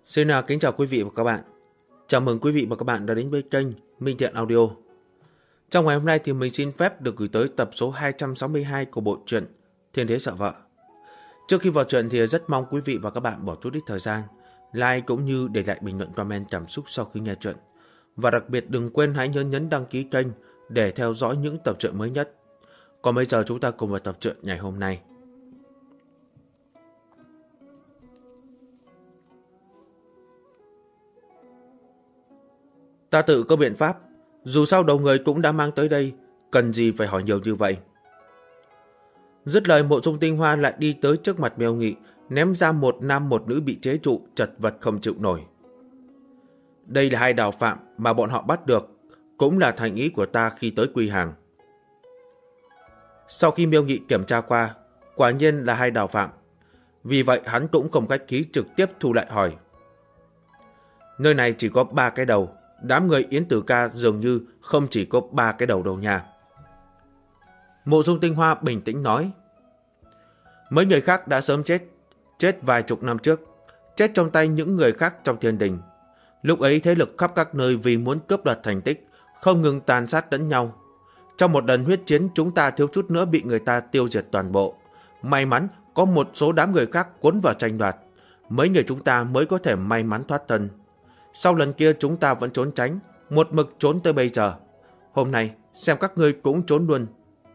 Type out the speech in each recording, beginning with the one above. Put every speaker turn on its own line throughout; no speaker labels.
Xin kính chào quý vị và các bạn. Chào mừng quý vị và các bạn đã đến với kênh Minh Thiện Audio. Trong ngày hôm nay thì mình xin phép được gửi tới tập số 262 của bộ truyện Thiên Đế Sợ Vợ. Trước khi vào truyện thì rất mong quý vị và các bạn bỏ chút ít thời gian like cũng như để lại bình luận comment cảm xúc sau khi nghe truyện. Và đặc biệt đừng quên hãy nhấn đăng ký kênh để theo dõi những tập truyện mới nhất. Còn bây giờ chúng ta cùng vào tập truyện ngày hôm nay. Ta tự có biện pháp, dù sao đầu người cũng đã mang tới đây, cần gì phải hỏi nhiều như vậy. Dứt lời, Mộ Dung Tinh Hoa lại đi tới trước mặt Miêu Nghị, ném ra một nam một nữ bị chế trụ, chật vật không chịu nổi. Đây là hai đạo phạm mà bọn họ bắt được, cũng là thành ý của ta khi tới quy hàng. Sau khi Miêu Nghị kiểm tra qua, quả nhiên là hai đạo phạm. Vì vậy hắn cũng không khách khí trực tiếp thu lại hỏi. Nơi này chỉ có 3 cái đầu. Đám người Yến Tử Ca dường như không chỉ có 3 cái đầu đâu nha. Mộ Dung Tinh Hoa bình tĩnh nói. Mấy người khác đã sớm chết vài chục năm trước, chết trong tay những người khác trong thiên đình. Lúc ấy thế lực khắp các nơi vì muốn cướp đoạt thành tích, không ngừng tàn sát lẫn nhau. Trong một lần huyết chiến chúng ta thiếu chút nữa bị người ta tiêu diệt toàn bộ. May mắn có một số đám người khác cuốn vào tranh đoạt, mấy người chúng ta mới có thể may mắn thoát thân. Sau lần kia chúng ta vẫn trốn tránh, một mực trốn tới bây giờ. Hôm nay xem các ngươi cũng trốn luôn.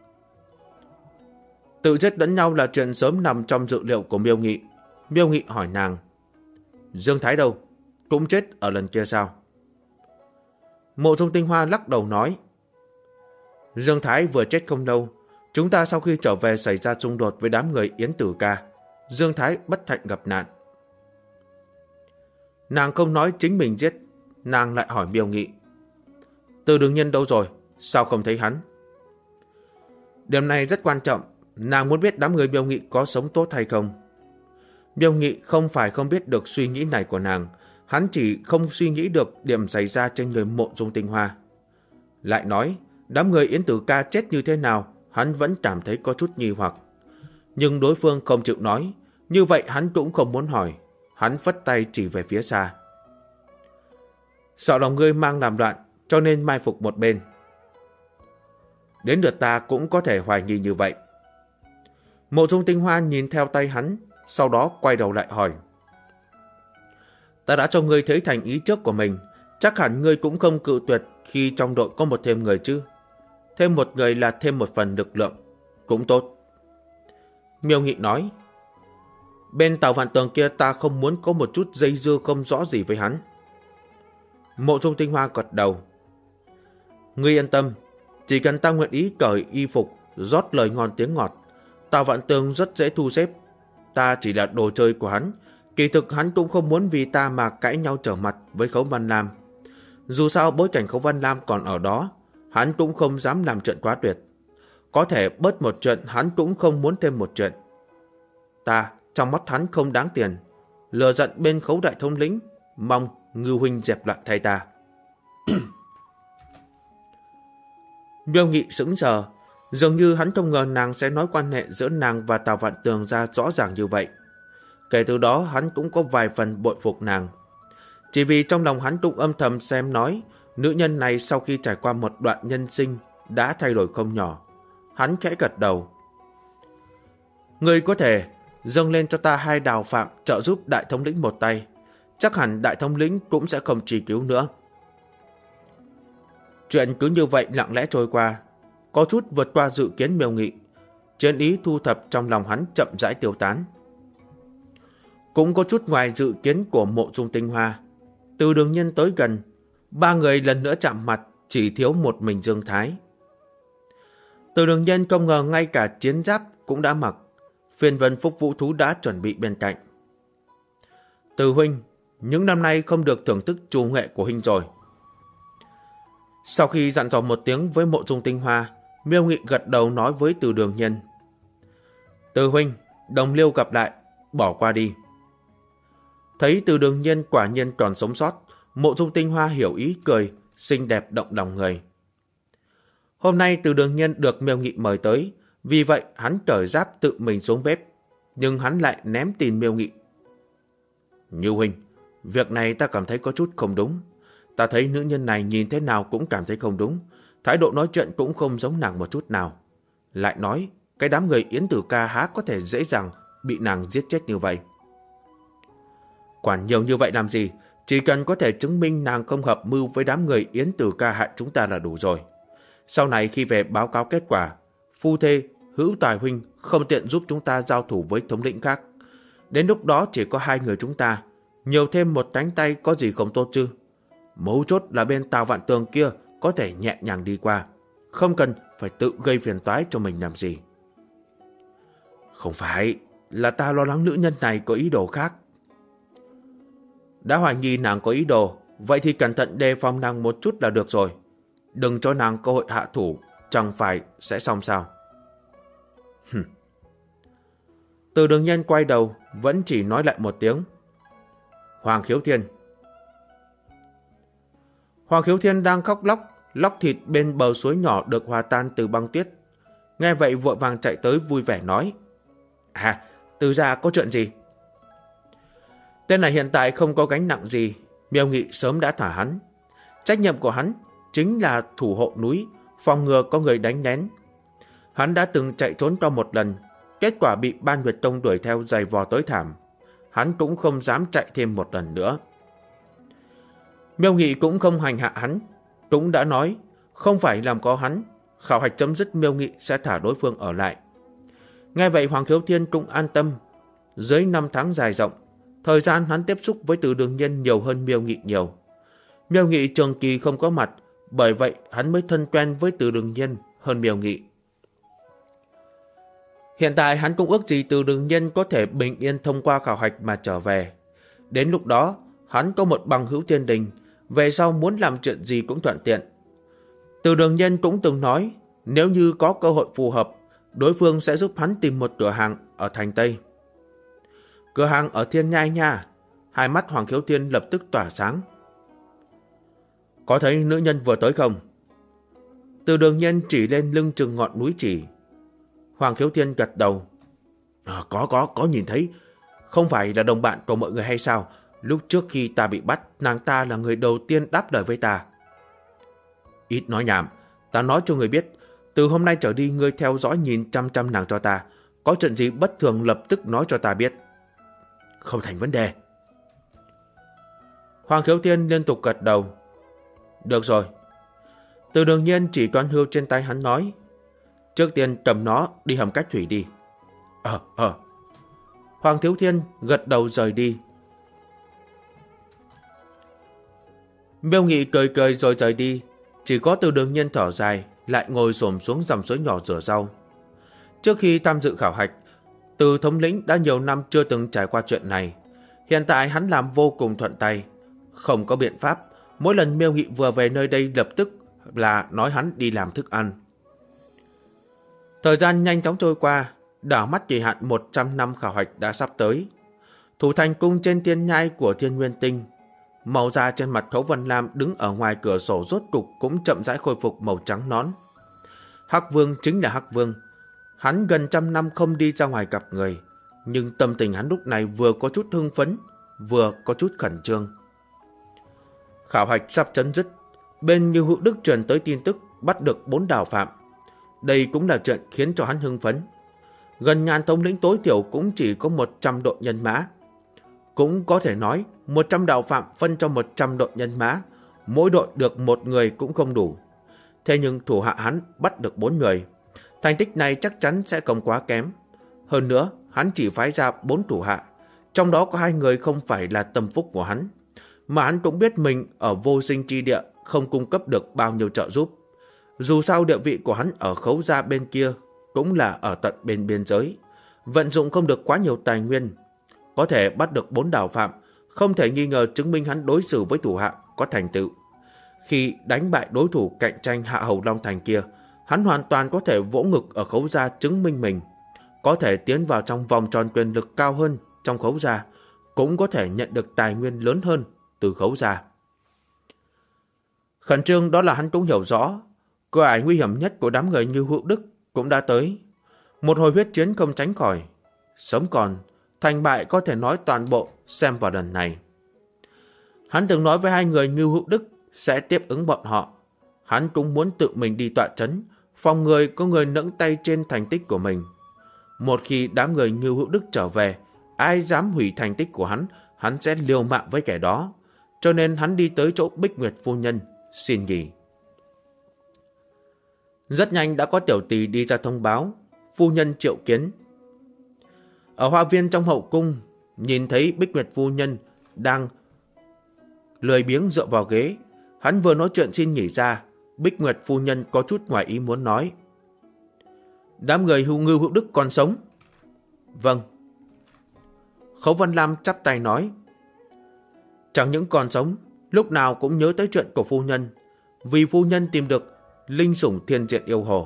Tự giết lẫn nhau là chuyện sớm nằm trong dự liệu của Miêu Nghị. Miêu Nghị hỏi nàng. Dương Thái đâu? Cũng chết ở lần kia sao? Mộ Dung Tinh Hoa lắc đầu nói. Dương Thái vừa chết không lâu. Chúng ta sau khi trở về xảy ra xung đột với đám người Yến Tử Ca. Dương Thái bất hạnh gặp nạn. Nàng không nói chính mình giết, nàng lại hỏi Miêu Nghị. Từ Đường Nhân đâu rồi? Sao không thấy hắn? Điểm này rất quan trọng, nàng muốn biết đám người Miêu Nghị có sống tốt hay không. Miêu Nghị không phải không biết được suy nghĩ này của nàng, hắn chỉ không suy nghĩ được điểm xảy ra trên người Mộ Dung Tinh Hoa. Lại nói, đám người Yến Tử Ca chết như thế nào, hắn vẫn cảm thấy có chút nghi hoặc. Nhưng đối phương không chịu nói, như vậy hắn cũng không muốn hỏi. Hắn phất tay chỉ về phía xa. Sợ lòng ngươi mang làm loạn, cho nên mai phục một bên. Đến lượt ta cũng có thể hoài nghi như vậy. Mộ Dung Tinh Hoa nhìn theo tay hắn, sau đó quay đầu lại hỏi. Ta đã cho ngươi thấy thành ý trước của mình, chắc hẳn ngươi cũng không cự tuyệt khi trong đội có một thêm người chứ. Thêm một người là thêm một phần lực lượng, cũng tốt. Miêu Nghị nói. Bên Tào Vạn Tường kia ta không muốn có một chút dây dưa không rõ gì với hắn. Mộ Dung Tinh Hoa gật đầu. Ngươi yên tâm, chỉ cần ta nguyện ý cởi y phục, rót lời ngon tiếng ngọt, Tào Vạn Tường rất dễ thu xếp. Ta chỉ là đồ chơi của hắn, kỳ thực hắn cũng không muốn vì ta mà cãi nhau trở mặt với Khấu Văn Lam. Dù sao bối cảnh Khấu Văn Lam còn ở đó, hắn cũng không dám làm chuyện quá tuyệt. Có thể bớt một chuyện, hắn cũng không muốn thêm một chuyện. Ta trong mắt hắn không đáng tiền, lừa giận bên Khấu đại thống lĩnh, mong Ngư huynh dẹp loạn thay ta. Miêu Nghị sững sờ, dường như hắn không ngờ nàng sẽ nói quan hệ giữa nàng và Tào Vạn Tường ra rõ ràng như vậy. Kể từ đó hắn cũng có vài phần bội phục nàng. Chỉ vì trong lòng hắn cũng âm thầm xem nói, nữ nhân này sau khi trải qua một đoạn nhân sinh đã thay đổi không nhỏ. Hắn khẽ gật đầu. Ngươi có thể dâng lên cho ta 2 đào phạm trợ giúp đại thống lĩnh một tay. Chắc hẳn đại thống lĩnh cũng sẽ không truy cứu nữa. Chuyện cứ như vậy lặng lẽ trôi qua, có chút vượt qua dự kiến Miêu Nghị. Chiến ý thu thập trong lòng hắn chậm rãi tiêu tán. Cũng có chút ngoài dự kiến của Mộ Dung Tinh Hoa. Từ Đường Nhân tới gần, 3 người lần nữa chạm mặt, chỉ thiếu một mình Dương Thái. Từ Đường Nhân không ngờ ngay cả chiến giáp cũng đã mặc. Phiên vân phúc vũ thú đã chuẩn bị bên cạnh. Từ huynh, những năm nay không được thưởng thức trù nghệ của huynh rồi. Sau khi dặn dò một tiếng với Mộ Dung Tinh Hoa, Miêu Nghị gật đầu nói với Từ Đường Nhân. Từ huynh, đồng liêu gặp lại, bỏ qua đi. Thấy Từ Đường Nhân quả nhiên còn sống sót, Mộ Dung Tinh Hoa hiểu ý cười, xinh đẹp động lòng người. Hôm nay Từ Đường Nhân được Miêu Nghị mời tới, vì vậy hắn cởi giáp tự mình xuống bếp, nhưng hắn lại ném tin Miêu Nghị. Như huynh, Việc này ta cảm thấy có chút không đúng. Ta thấy nữ nhân này nhìn thế nào cũng cảm thấy không đúng. Thái độ nói chuyện cũng không giống nàng một chút nào. Lại nói, cái đám người Yến Tử Ca há có thể dễ dàng bị nàng giết chết như vậy. Quản nhiều như vậy làm gì? Chỉ cần có thể chứng minh nàng không hợp mưu với đám người Yến Tử Ca hại chúng ta là đủ rồi. Sau này khi về báo cáo kết quả, phu thê, Hữu Tài huynh không tiện giúp chúng ta giao thủ với thống lĩnh khác. Đến lúc đó chỉ có hai người chúng ta, nhiều thêm một cánh tay có gì không tốt chứ? Mấu chốt là bên Tào Vạn Tường kia có thể nhẹ nhàng đi qua, không cần phải tự gây phiền toái cho mình làm gì. Không phải, là ta lo lắng nữ nhân này có ý đồ khác. Đã hoài nghi nàng có ý đồ, vậy thì cẩn thận đề phòng nàng một chút là được rồi. Đừng cho nàng cơ hội hạ thủ, chẳng phải sẽ xong sao? Từ Đường Nhân quay đầu, vẫn chỉ nói lại một tiếng. Hoàng Khiếu Thiên. Hoàng Khiếu Thiên đang khóc lóc thịt bên bờ suối nhỏ được hòa tan từ băng tuyết. Nghe vậy vội vàng chạy tới vui vẻ nói. Từ gia có chuyện gì? Tên này hiện tại không có gánh nặng gì, Miêu Nghị sớm đã thả hắn. Trách nhiệm của hắn chính là thủ hộ núi, phòng ngừa có người đánh lén. Hắn đã từng chạy trốn cho một lần, kết quả bị Ban Nguyệt Tông đuổi theo giày vò tới thảm. Hắn cũng không dám chạy thêm một lần nữa. Miêu Nghị cũng không hành hạ hắn, cũng đã nói không phải làm có hắn, khảo hạch chấm dứt Miêu Nghị sẽ thả đối phương ở lại. Nghe vậy Hoàng Khiếu Thiên cũng an tâm. Dưới 5 tháng dài rộng, thời gian hắn tiếp xúc với Từ Đường Nhân nhiều hơn Miêu Nghị nhiều. Miêu Nghị trường kỳ không có mặt, bởi vậy hắn mới thân quen với Từ Đường Nhân hơn Miêu Nghị. Hiện tại hắn cũng ước gì Từ Đường Nhân có thể bình yên thông qua khảo hạch mà trở về. Đến lúc đó, hắn có một bằng hữu thiên đình, về sau muốn làm chuyện gì cũng thuận tiện. Từ Đường Nhân cũng từng nói, nếu như có cơ hội phù hợp, đối phương sẽ giúp hắn tìm một cửa hàng ở thành Tây. Cửa hàng ở Thiên Nhai nha. Hai mắt Hoàng Khiếu Thiên lập tức tỏa sáng. Có thấy nữ nhân vừa tới không? Từ Đường Nhân chỉ lên lưng chừng ngọn núi chỉ. Hoàng Khiếu Thiên gật đầu. Có nhìn thấy. Không phải là đồng bạn của mọi người hay sao? Lúc trước khi ta bị bắt, nàng ta là người đầu tiên đáp lời với ta. Ít nói nhảm, ta nói cho người biết, từ hôm nay trở đi ngươi theo dõi nhìn chăm chăm nàng cho ta. Có chuyện gì bất thường lập tức nói cho ta biết. Không thành vấn đề. Hoàng Khiếu Thiên liên tục gật đầu. Được rồi. Từ Đường Nhiên chỉ con hươu trên tay hắn nói. Trước tiên cầm nó đi hầm cách thủy đi. Hoàng Thiếu Thiên gật đầu rời đi. Miêu Nghị cười rồi rời đi. Chỉ có Từ Đường Nhiên thở dài, lại ngồi xổm xuống dòng suối nhỏ rửa rau. Trước khi tham dự khảo hạch, Từ thống lĩnh đã nhiều năm chưa từng trải qua chuyện này. Hiện tại hắn làm vô cùng thuận tay. Không có biện pháp, mỗi lần Miêu Nghị vừa về nơi đây lập tức là nói hắn đi làm thức ăn. Thời gian nhanh chóng trôi qua, đảo mắt kỳ hạn 100 năm khảo hạch đã sắp tới. Thủ thành cung trên thiên nhai của Thiên Nguyên Tinh, màu da trên mặt Khấu Vân Lam đứng ở ngoài cửa sổ rốt cục cũng chậm rãi khôi phục màu trắng nón. Hắc Vương chính là Hắc Vương. Hắn gần 100 năm không đi ra ngoài gặp người, nhưng tâm tình hắn lúc này vừa có chút hưng phấn, vừa có chút khẩn trương. Khảo hạch sắp chấm dứt, bên Như Hữu Đức truyền tới tin tức bắt được 4 đạo phạm. Đây cũng là chuyện khiến cho hắn hưng phấn. Gần ngàn thống lĩnh tối thiểu cũng chỉ có 100 đội nhân mã. Cũng có thể nói 100 đạo phạm phân cho 100 đội nhân mã, mỗi đội được 1 người cũng không đủ. Thế nhưng thủ hạ hắn bắt được 4 người. Thành tích này chắc chắn sẽ không quá kém. Hơn nữa, hắn chỉ phái ra 4 thủ hạ, trong đó có 2 người không phải là tâm phúc của hắn. Mà hắn cũng biết mình ở vô sinh chi địa không cung cấp được bao nhiêu trợ giúp. Dù sao địa vị của hắn ở Khấu gia bên kia cũng là ở tận bên biên giới, vận dụng không được quá nhiều tài nguyên. Có thể bắt được 4 đạo phạm, không thể nghi ngờ chứng minh hắn đối xử với thủ hạ có thành tựu. Khi đánh bại đối thủ cạnh tranh Hạ Hầu Long Thành kia, hắn hoàn toàn có thể vỗ ngực ở Khấu gia chứng minh mình, có thể tiến vào trong vòng tròn quyền lực cao hơn trong Khấu gia, cũng có thể nhận được tài nguyên lớn hơn từ Khấu gia. Khẩn trương đó là hắn cũng hiểu rõ, cửa ải nguy hiểm nhất của đám người Như Hữu Đức cũng đã tới. Một hồi huyết chiến không tránh khỏi, sống còn, thành bại có thể nói toàn bộ xem vào lần này. Hắn từng nói với hai người Ngưu Hữu Đức sẽ tiếp ứng bọn họ. Hắn cũng muốn tự mình đi tọa trấn, phòng người có người nẫng tay trên thành tích của mình. Một khi đám người Ngưu Hữu Đức trở về, ai dám hủy thành tích của hắn sẽ liều mạng với kẻ đó. Cho nên hắn đi tới chỗ Bích Nguyệt phu nhân, xin nghỉ. Rất nhanh đã có tiểu tỳ đi ra thông báo, phu nhân triệu kiến. Ở hoa viên trong hậu cung, nhìn thấy Bích Nguyệt phu nhân đang lười biếng dựa vào ghế. Hắn vừa nói chuyện xin nghỉ ra, Bích Nguyệt phu nhân có chút ngoài ý muốn nói. Đám người Ngưu Hữu Đức còn sống? Vâng. Khấu Vân Lam chắp tay nói. Chẳng những còn sống, lúc nào cũng nhớ tới chuyện của phu nhân, vì phu nhân tìm được linh sủng thiên diện yêu hồ.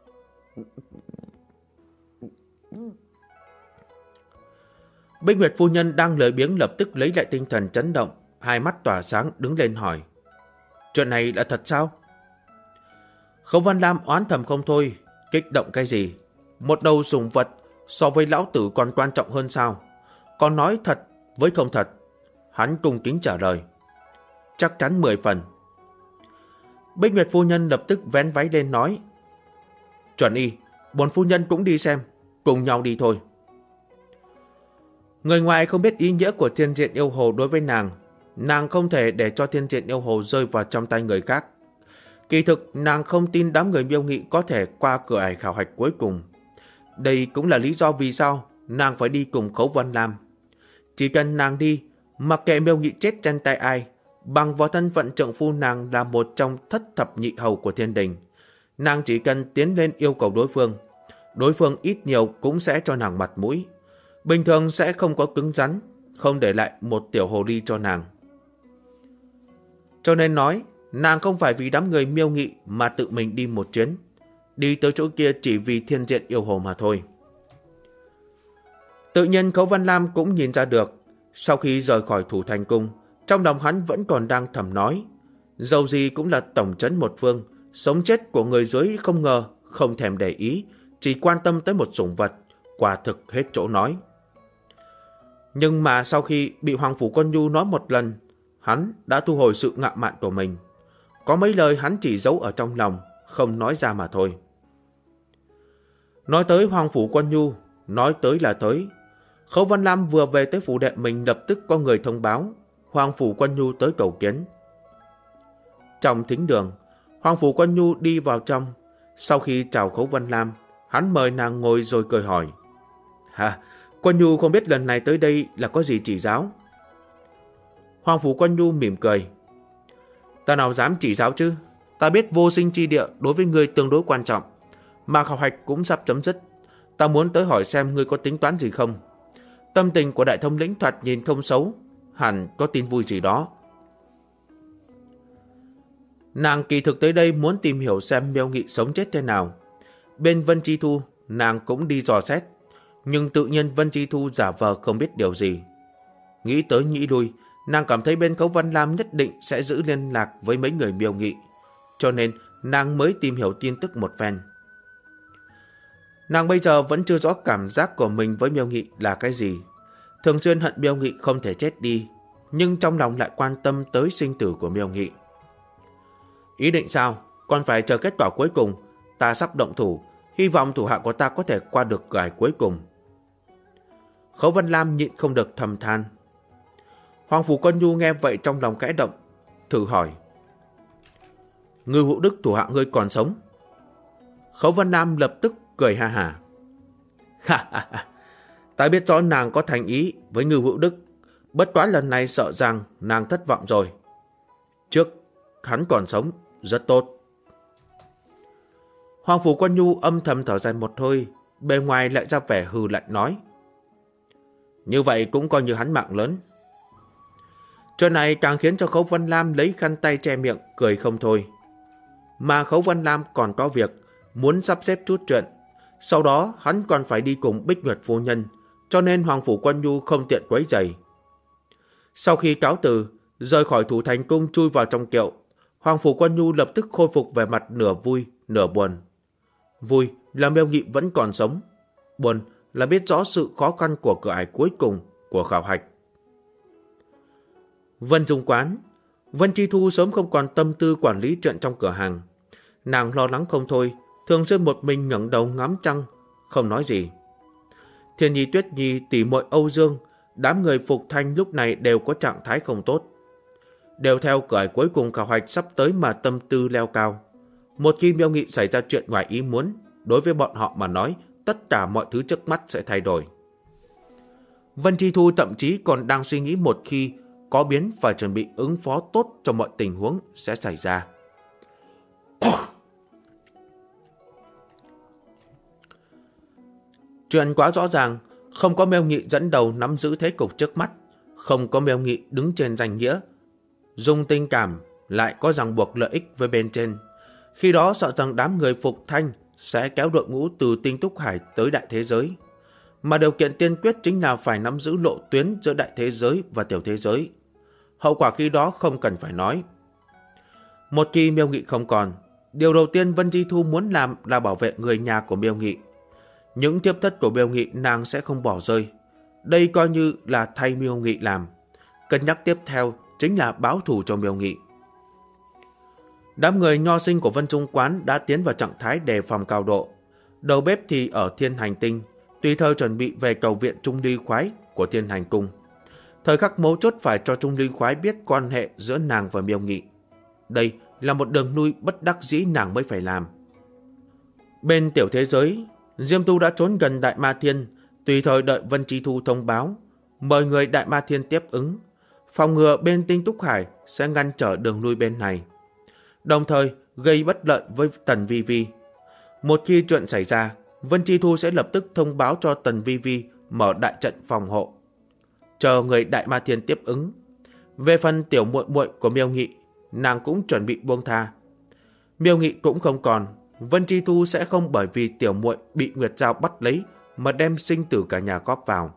Bích Nguyệt phu nhân đang lười biếng lập tức lấy lại tinh thần chấn động, hai mắt tỏa sáng đứng lên hỏi. Chuyện này là thật sao? Khấu Vân Lam oán thầm không thôi, kích động cái gì? Một đầu sủng vật so với lão tử còn quan trọng hơn sao? Còn nói thật với không thật? Hắn cung kính trả lời. Chắc chắn 10 phần. Bích Nguyệt phu nhân lập tức vén váy lên nói. Chuẩn y, bổn phu nhân cũng đi xem, cùng nhau đi thôi. Người ngoài không biết ý nghĩa của thiên diện yêu hồ đối với nàng không thể để cho thiên diện yêu hồ rơi vào trong tay người khác. Kỳ thực nàng không tin đám người Miêu Nghị có thể qua cửa ải khảo hạch cuối cùng. Đây cũng là lý do vì sao nàng phải đi cùng Khấu Vân Lam. Chỉ cần nàng đi, mặc kệ Miêu Nghị chết trên tay ai, bằng vào thân phận trượng phu nàng là một trong thất thập nhị hầu của thiên đình, nàng chỉ cần tiến lên yêu cầu đối phương ít nhiều cũng sẽ cho nàng mặt mũi. Bình thường sẽ không có cứng rắn, không để lại một tiểu hồ ly cho nàng. Cho nên nói, nàng không phải vì đám người Miêu Nghị mà tự mình đi một chuyến, đi tới chỗ kia chỉ vì thiên diện yêu hồ mà thôi. Tự nhiên Khấu Vân Lam cũng nhìn ra được, sau khi rời khỏi Thủ Thành Cung, trong lòng hắn vẫn còn đang thầm nói, dầu gì cũng là tổng trấn một phương, sống chết của người dưới không ngờ, không thèm để ý, chỉ quan tâm tới một sủng vật, quả thực hết chỗ nói. Nhưng mà sau khi bị Hoàng Phủ Quân Nhu nói một lần, hắn đã thu hồi sự ngạo mạn của mình. Có mấy lời hắn chỉ giấu ở trong lòng, không nói ra mà thôi. Nói tới Hoàng Phủ Quân Nhu, nói tới là tới. Khấu Vân Lam vừa về tới phủ đệ mình, lập tức có người thông báo Hoàng Phủ Quân Nhu tới cầu kiến. Trong thính đường, Hoàng Phủ Quân Nhu đi vào trong. Sau khi chào Khấu Vân Lam, hắn mời nàng ngồi rồi cười hỏi. Hả, Quân Nhu không biết lần này tới đây là có gì chỉ giáo? Hoàng Phủ Quân Nhu mỉm cười. Ta nào dám chỉ giáo chứ? Ta biết vô sinh chi địa đối với ngươi tương đối quan trọng, mà khảo hạch cũng sắp chấm dứt. Ta muốn tới hỏi xem ngươi có tính toán gì không. Tâm tình của đại thống lĩnh thoạt nhìn không xấu, hẳn có tin vui gì đó. Nàng kỳ thực tới đây muốn tìm hiểu xem Miêu Nghị sống chết thế nào. Bên Vân Chi Thu, nàng cũng đi dò xét, nhưng tự nhiên Vân Chi Thu giả vờ không biết điều gì. Nghĩ tới nghĩ lui, nàng cảm thấy bên Khấu Vân Lam nhất định sẽ giữ liên lạc với mấy người Miêu Nghị, cho nên nàng mới tìm hiểu tin tức một phen. Nàng bây giờ vẫn chưa rõ cảm giác của mình với Miêu Nghị là cái gì. Thường xuyên hận Miêu Nghị không thể chết đi, nhưng trong lòng lại quan tâm tới sinh tử của Miêu Nghị. Ý định sao? Còn phải chờ kết quả cuối cùng. Ta sắp động thủ, hy vọng thủ hạ của ta có thể qua được cửa ải cuối cùng. Khấu Vân Lam nhịn không được thầm than. Hoàng Phủ Quân Nhu nghe vậy trong lòng khẽ động, thử hỏi. Ngưu Hữu Đức thủ hạ ngươi còn sống? Khấu Vân Lam lập tức cười ha hả. Ta biết rõ nàng có thành ý với Ngưu Hữu Đức, bất quá lần này sợ rằng nàng thất vọng rồi. Trước hắn còn sống, rất tốt. Hoàng Phủ Quân Nhu âm thầm thở dài một hơi, bề ngoài lại ra vẻ hừ lạnh nói. Như vậy cũng coi như hắn mạng lớn. Chuyện này càng khiến cho Khấu Vân Lam lấy khăn tay che miệng, cười không thôi. Mà Khấu Vân Lam còn có việc, muốn sắp xếp chút chuyện. Sau đó hắn còn phải đi cùng Bích Nguyệt phu nhân, cho nên Hoàng Phủ Quân Nhu không tiện quấy rầy. Sau khi cáo từ, rời khỏi Thủ Thành Cung chui vào trong kiệu, Hoàng Phủ Quân Nhu lập tức khôi phục vẻ mặt nửa vui, nửa buồn. Vui là Miêu Nghị vẫn còn sống, buồn là biết rõ sự khó khăn của cửa ải cuối cùng của khảo hạch. Vân Dung quán, Vân Chi Thu sớm không còn tâm tư quản lý chuyện trong cửa hàng. Nàng lo lắng không thôi, thường xuyên một mình ngẩng đầu ngắm trăng, không nói gì. Thiên Nhi, Tuyết Nhi, tỷ muội Âu Dương, đám người Phục Thanh lúc này đều có trạng thái không tốt. Đều theo cởi cuối cùng khảo hạch sắp tới mà tâm tư leo cao. Một khi Miêu Nghị xảy ra chuyện ngoài ý muốn, đối với bọn họ mà nói, tất cả mọi thứ trước mắt sẽ thay đổi. Vân Chi Thu thậm chí còn đang suy nghĩ một khi có biến phải chuẩn bị ứng phó tốt cho mọi tình huống sẽ xảy ra. Chuyện quá rõ ràng, không có Miêu Nghị dẫn đầu nắm giữ thế cục trước mắt, không có Miêu Nghị đứng trên danh nghĩa, dùng tình cảm lại có ràng buộc lợi ích với bên trên. Khi đó sợ rằng đám người Phục Thanh sẽ kéo đội ngũ từ Tinh Túc Hải tới đại thế giới. Mà điều kiện tiên quyết chính là phải nắm giữ lộ tuyến giữa đại thế giới và tiểu thế giới. Hậu quả khi đó không cần phải nói. Một khi Miêu Nghị không còn, điều đầu tiên Vân Chi Thu muốn làm là bảo vệ người nhà của Miêu Nghị. Những thiếp thất của Miêu Nghị nàng sẽ không bỏ rơi. Đây coi như là thay Miêu Nghị làm. Cân nhắc tiếp theo chính là báo thù cho Miêu Nghị. Đám người nho sinh của Vân Dung quán đã tiến vào trạng thái đề phòng cao độ. Đầu bếp thì ở Thiên Hành Tinh, tùy thời chuẩn bị về cầu viện Trung Ly Khoái của Thiên Hành Cung. Thời khắc mấu chốt phải cho Trung Ly Khoái biết quan hệ giữa nàng và Miêu Nghị. Đây là một đường lui bất đắc dĩ nàng mới phải làm. Bên tiểu thế giới, Diêm Tu đã trốn gần Đại Ma Thiên, tùy thời đợi Vân Chi Thu thông báo, mời người Đại Ma Thiên tiếp ứng, phòng ngừa bên Tinh Túc Hải sẽ ngăn trở đường lui bên này, đồng thời gây bất lợi với Tần Vi Vi. Một khi chuyện xảy ra, Vân Chi Thu sẽ lập tức thông báo cho Tần Vi Vi mở đại trận phòng hộ, chờ người Đại Ma Thiên tiếp ứng. Về phần tiểu muội muội của Miêu Nghị, nàng cũng chuẩn bị buông tha. Miêu Nghị cũng không còn, Vân Chi Thu sẽ không bởi vì tiểu muội bị Nguyệt Giao bắt lấy mà đem sinh tử cả nhà góp vào.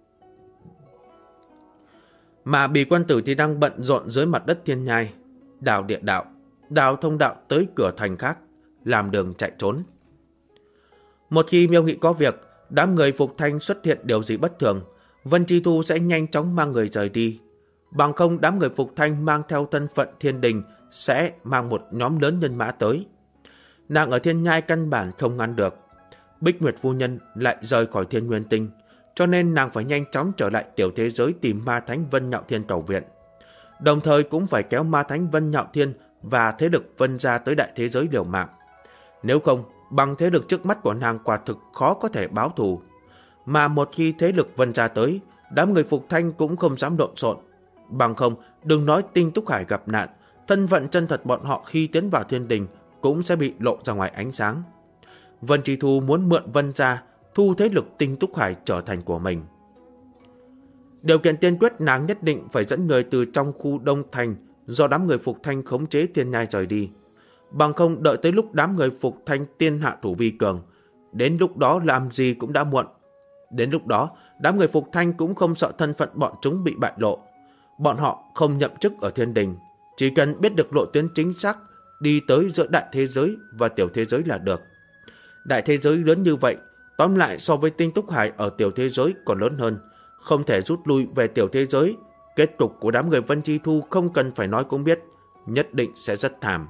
Mà Bỉ Quân Tử thì đang bận rộn dưới mặt đất thiên nhai, đào địa đạo, đào thông đạo tới cửa thành khác, làm đường chạy trốn. Một khi Miêu Nghị có việc, đám người Phục Thanh xuất hiện điều gì bất thường, Vân Chi Thu sẽ nhanh chóng mang người rời đi. Bằng không đám người Phục Thanh mang theo thân phận thiên đình sẽ mang một nhóm lớn nhân mã tới. Nàng ở thiên nhai căn bản không ngăn được. Bích Nguyệt phu nhân lại rời khỏi Thiên Nguyên Tinh, cho nên nàng phải nhanh chóng trở lại tiểu thế giới tìm Ma Thánh Vân Nhạo Thiên cầu viện. Đồng thời cũng phải kéo Ma Thánh Vân Nhạo Thiên và thế lực Vân gia tới đại thế giới liều mạng. Nếu không, bằng thế lực trước mắt của nàng quả thực khó có thể báo thù. Mà một khi thế lực Vân gia tới, đám người Phục Thanh cũng không dám lộn xộn. Bằng không, đừng nói Tinh Túc Hải gặp nạn, thân phận chân thật bọn họ khi tiến vào thiên đình cũng sẽ bị lộ ra ngoài ánh sáng. Vân Chi Thu muốn mượn Vân gia thu thế lực Tinh Túc Hải trở thành của mình. Điều kiện tiên quyết nàng nhất định phải dẫn người từ trong khu Đông Thành do đám người Phục Thanh khống chế thiên nhai rời đi. Bằng không đợi tới lúc đám người Phục Thanh tiên hạ thủ vi cường, đến lúc đó làm gì cũng đã muộn. Đến lúc đó, đám người Phục Thanh cũng không sợ thân phận bọn chúng bị bại lộ. Bọn họ không nhậm chức ở thiên đình, chỉ cần biết được lộ tuyến chính xác đi tới giữa đại thế giới và tiểu thế giới là được. Đại thế giới lớn như vậy, tóm lại so với Tinh Túc Hải ở tiểu thế giới còn lớn hơn, không thể rút lui về tiểu thế giới. Kết cục của đám người Vân Chi Thu không cần phải nói cũng biết, nhất định sẽ rất thảm.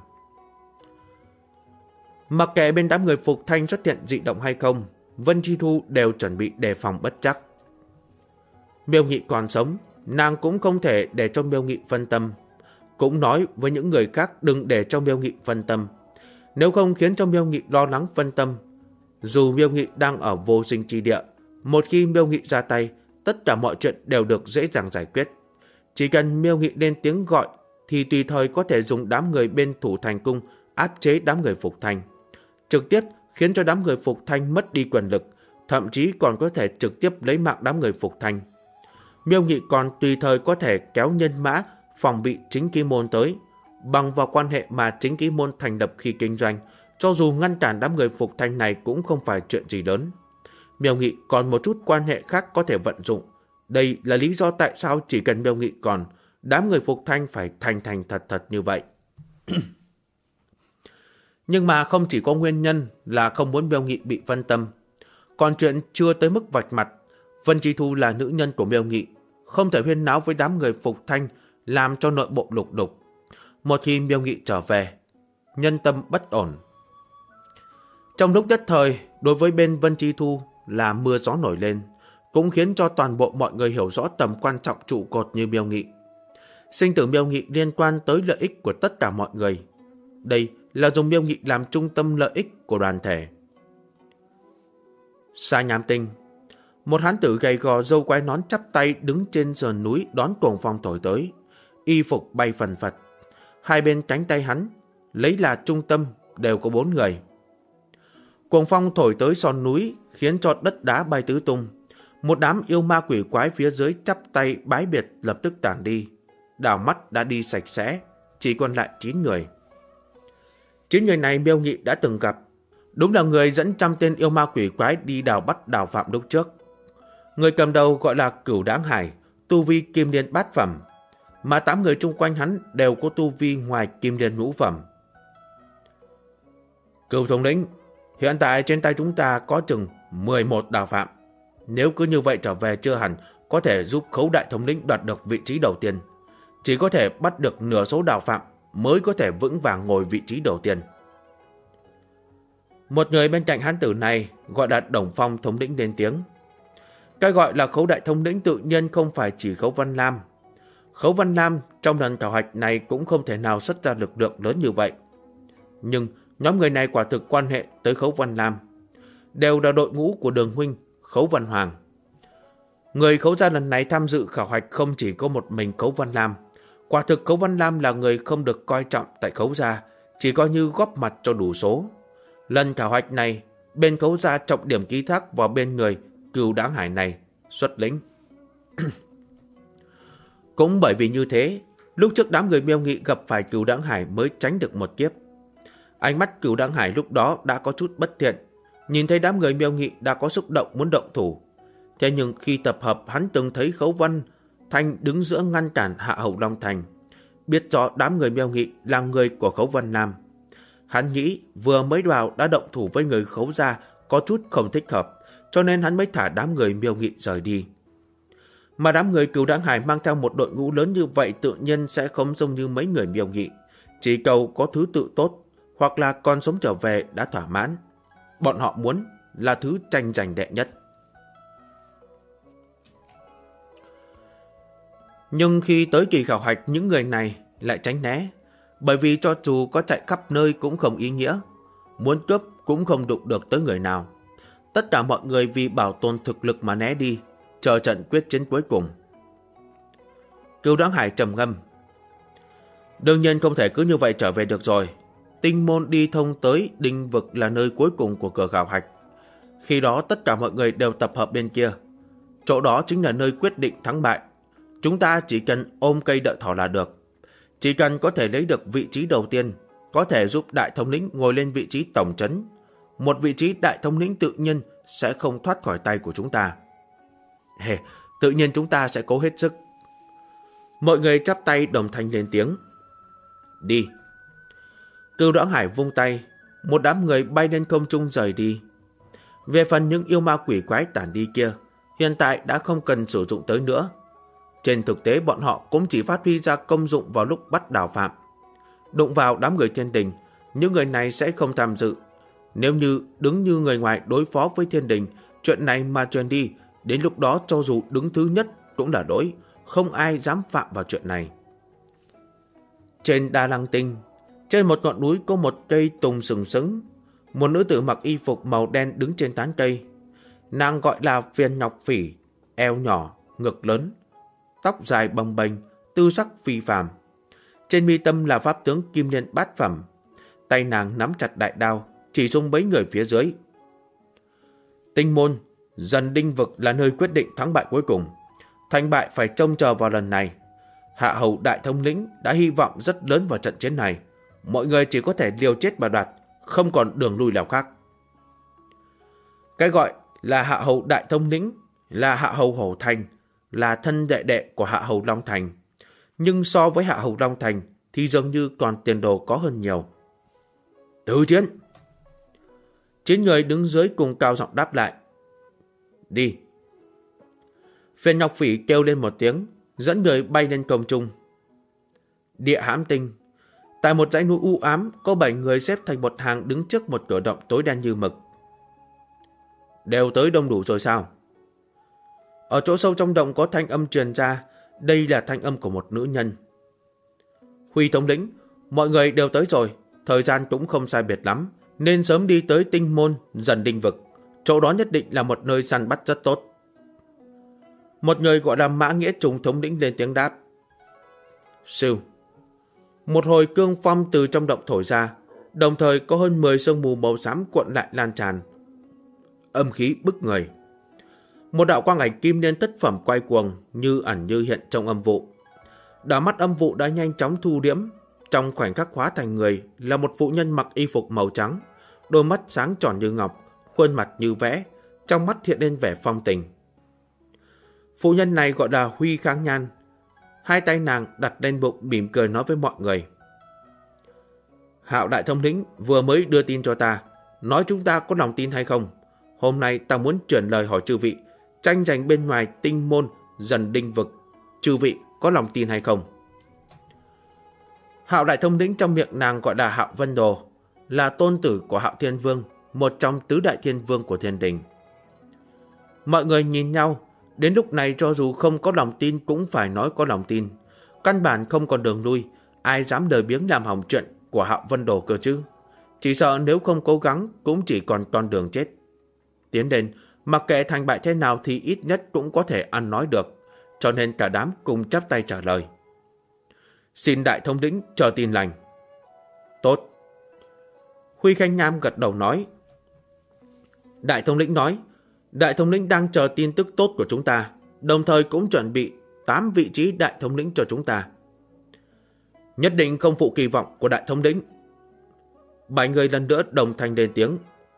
Mặc kệ bên đám người Phục Thanh xuất hiện dị động hay không, Vân Chi Thu đều chuẩn bị đề phòng bất trắc. Miêu Nghị còn sống, nàng cũng không thể để cho Miêu Nghị phân tâm. Cũng nói với những người khác đừng để cho Miêu Nghị phân tâm. Nếu không khiến cho Miêu Nghị lo lắng phân tâm. Dù Miêu Nghị đang ở vô sinh chi địa, một khi Miêu Nghị ra tay, tất cả mọi chuyện đều được dễ dàng giải quyết. Chỉ cần Miêu Nghị lên tiếng gọi thì tùy thời có thể dùng đám người bên Thủ Thành Cung áp chế đám người Phục Thanh, trực tiếp khiến cho đám người Phục Thanh mất đi quyền lực, thậm chí còn có thể trực tiếp lấy mạng đám người Phục Thanh. Miêu Nghị còn tùy thời có thể kéo nhân mã phòng bị Chính Ký Môn tới. Bằng vào quan hệ mà Chính Ký Môn thành lập khi kinh doanh, cho dù ngăn cản đám người Phục Thanh này cũng không phải chuyện gì lớn. Miêu Nghị còn một chút quan hệ khác có thể vận dụng. Đây là lý do tại sao chỉ cần Miêu Nghị còn, đám người Phục Thanh phải thành thật như vậy. Nhưng mà không chỉ có nguyên nhân là không muốn Miêu Nghị bị phân tâm. Còn chuyện chưa tới mức vạch mặt, Vân Chi Thu là nữ nhân của Miêu Nghị, không thể huyên náo với đám người Phục Thanh làm cho nội bộ lục đục. Một khi Miêu Nghị trở về, nhân tâm bất ổn. Trong lúc nhất thời, đối với bên Vân Chi Thu là mưa gió nổi lên, cũng khiến cho toàn bộ mọi người hiểu rõ tầm quan trọng trụ cột như Miêu Nghị. Sinh tử Miêu Nghị liên quan tới lợi ích của tất cả mọi người. Đây là dùng Miêu Nghị làm trung tâm lợi ích của đoàn thể. Xa Nham Tinh, một hán tử gầy gò râu quai nón chắp tay đứng trên sườn núi đón cuồng phong thổi tới, y phục bay phần phật. Hai bên cánh tay hắn lấy là trung tâm đều có 4 người. Cuồng phong thổi tới sườn núi khiến cho đất đá bay tứ tung. Một đám yêu ma quỷ quái phía dưới chắp tay bái biệt lập tức tản đi. Đảo mắt đã đi sạch sẽ, chỉ còn lại 9 người. 9 người này Miêu Nghị đã từng gặp. Đúng là người dẫn trăm tên yêu ma quỷ quái đi đào bắt Đào Phạm lúc trước. Người cầm đầu gọi là Cửu Đáng Hải, tu vi Kim Liên bát phẩm, mà 8 người chung quanh hắn đều có tu vi ngoài Kim Liên ngũ phẩm. Cửu thống lĩnh, hiện tại trên tay chúng ta có chừng 11 Đào Phạm. Nếu cứ như vậy trở về chưa hẳn có thể giúp Khấu đại thống lĩnh đoạt được vị trí đầu tiên. Chỉ có thể bắt được nửa số Đào Phạm mới có thể vững vàng ngồi vị trí đầu tiên. Một người bên cạnh hán tử này gọi là Đồng Phong thống lĩnh lên tiếng. Cái gọi là Khấu đại thống lĩnh tự nhiên không phải chỉ Khấu Văn Lam. Khấu Văn Lam trong lần khảo hạch này cũng không thể nào xuất ra lực lượng lớn như vậy. Nhưng nhóm người này quả thực quan hệ tới Khấu Văn Lam, đều là đội ngũ của Đường huynh Khấu Văn Hoàng. Người Khấu gia lần này tham dự khảo hạch không chỉ có một mình Khấu Văn Lam. Quả thực Khấu Văn Lam là người không được coi trọng tại Khấu gia, chỉ coi như góp mặt cho đủ số. Lần khảo hạch này, bên Khấu gia trọng điểm ký thác vào bên người Cửu Đáng Hải này xuất lĩnh. Cũng bởi vì như thế, lúc trước đám người Miêu Nghị gặp phải Cửu Đáng Hải mới tránh được một kiếp. Ánh mắt Cửu Đáng Hải lúc đó đã có chút bất thiện, nhìn thấy đám người Miêu Nghị đã có xúc động muốn động thủ. Thế nhưng khi tập hợp, hắn từng thấy Khấu Văn Thanh đứng giữa ngăn cản Hạ Hầu Long Thành, biết rõ đám người Miêu Nghị là người của Khấu Văn Nam. Hắn nghĩ vừa mới vào đã động thủ với người Khấu gia có chút không thích hợp, cho nên hắn mới thả đám người Miêu Nghị rời đi. Mà đám người Cửu Đáng Hải mang theo một đội ngũ lớn như vậy tự nhiên sẽ không giống như mấy người Miêu Nghị, chỉ cầu có thứ tự tốt hoặc là còn sống trở về đã thỏa mãn. Bọn họ muốn là thứ tranh giành đệ nhất. Nhưng khi tới kỳ khảo hạch, những người này lại tránh né, bởi vì cho dù có chạy khắp nơi cũng không ý nghĩa, muốn cướp cũng không đụng được tới người nào. Tất cả mọi người vì bảo tồn thực lực mà né đi, chờ trận quyết chiến cuối cùng. Cửu Đáng Hải trầm ngâm. Đương nhiên không thể cứ như vậy trở về được rồi. Tinh môn đi thông tới Đinh Vực là nơi cuối cùng của cửa khảo hạch. Khi đó tất cả mọi người đều tập hợp bên kia. Chỗ đó chính là nơi quyết định thắng bại. Chúng ta chỉ cần ôm cây đợi thỏ là được. Chỉ cần có thể lấy được vị trí đầu tiên, có thể giúp đại thống lĩnh ngồi lên vị trí tổng trấn. Một vị trí đại thống lĩnh tự nhiên sẽ không thoát khỏi tay của chúng ta. Tự nhiên chúng ta sẽ cố hết sức. Mọi người chắp tay đồng thanh lên tiếng. Đi. Cửu Đáng Hải vung tay, một đám người bay lên không trung rời đi. Về phần những yêu ma quỷ quái tản đi kia, hiện tại đã không cần sử dụng tới nữa. Trên thực tế bọn họ cũng chỉ phát huy ra công dụng vào lúc bắt Đào Phạm. Đụng vào đám người Thiên Đình, những người này sẽ không tham dự. Nếu như đứng như người ngoài đối phó với Thiên Đình, chuyện này mà truyền đi, đến lúc đó cho dù đứng thứ nhất cũng là đối, không ai dám phạm vào chuyện này. Trên Đa Lăng Tinh, trên một ngọn núi có một cây tùng sừng sững. Một nữ tử mặc y phục màu đen đứng trên tán cây. Nàng gọi là Phiền Ngọc Phỉ, eo nhỏ, ngực lớn, tóc dài bồng bềnh, tư sắc phi phàm. Trên mi tâm là pháp tướng Kim Liên bát phẩm. Tay nàng nắm chặt đại đao, chỉ xuống mấy người phía dưới. Tinh môn, dần Đinh Vực là nơi quyết định thắng bại cuối cùng. Thành bại phải trông chờ vào lần này. Hạ Hầu đại thống lĩnh đã hy vọng rất lớn vào trận chiến này. Mọi người chỉ có thể liều chết mà đoạt, không còn đường lui nào khác. Cái gọi là Hạ Hầu đại thống lĩnh là Hạ Hầu Hổ Thành, là thân đệ đệ của Hạ Hầu Long Thành. Nhưng so với Hạ Hầu Long Thành thì dường như còn tiền đồ có hơn nhiều. Tử chiến! 9 người đứng dưới cùng cao giọng đáp lại. Đi! Phiền Ngọc Phỉ kêu lên một tiếng, dẫn người bay lên không trung. Địa hãm tinh. Tại một dãy núi u ám, có 7 người xếp thành một hàng đứng trước một cửa động tối đen như mực. Đều tới đông đủ rồi sao? Ở chỗ sâu trong động có thanh âm truyền ra, đây là thanh âm của một nữ nhân. Huy thống lĩnh, mọi người đều tới rồi, thời gian cũng không sai biệt lắm, nên sớm đi tới tinh môn Dần Đinh Vực. Chỗ đó nhất định là một nơi săn bắt rất tốt. Một người gọi là Mã Nghĩa Trùng thống lĩnh lên tiếng đáp. Siêu. Một hồi cương phong từ trong động thổi ra, đồng thời có hơn 10 sương mù màu xám cuộn lại lan tràn. Âm khí bức người. Một đạo quang ảnh kim liên tất phẩm quay cuồng, như ẩn như hiện trong âm vụ. Đảo mắt âm vụ đã nhanh chóng thu liễm, trong khoảnh khắc hóa thành người là một phụ nhân mặc y phục màu trắng, đôi mắt sáng tròn như ngọc, khuôn mặt như vẽ, trong mắt hiện lên vẻ phong tình. Phụ nhân này gọi là Huy Khang Nhan. Hai tay nàng đặt lên bụng mỉm cười nói với mọi người. Hạo đại thống lĩnh vừa mới đưa tin cho ta, nói chúng ta có lòng tin hay không. Hôm nay ta muốn chuyển lời hỏi chư vị, tranh giành bên ngoài tinh môn Dần Đinh Vực, chư vị có lòng tin hay không? Hạo đại thống lĩnh trong miệng nàng gọi là Hạo Vân Đồ, là tôn tử của Hạo Thiên Vương, một trong tứ đại thiên vương của thiên đình. Mọi người nhìn nhau, đến lúc này cho dù không có lòng tin cũng phải nói có lòng tin. Căn bản không còn đường lui, ai dám đời biếng làm hỏng chuyện của Hạo Vân Đồ cơ chứ. Chỉ sợ nếu không cố gắng cũng chỉ còn con đường chết. Tiến đến, mặc kệ thành bại thế nào thì ít nhất cũng có thể ăn nói được, cho nên cả đám cùng chắp tay trả lời. Xin đại thống lĩnh chờ tin lành. Tốt. Huy Khanh Nham gật đầu nói. Đại thống lĩnh nói, đại thống lĩnh đang chờ tin tức tốt của chúng ta, đồng thời cũng chuẩn bị 8 vị trí đại thống lĩnh cho chúng ta. Nhất định không phụ kỳ vọng của đại thống lĩnh. 7 người lần nữa đồng thanh lên tiếng.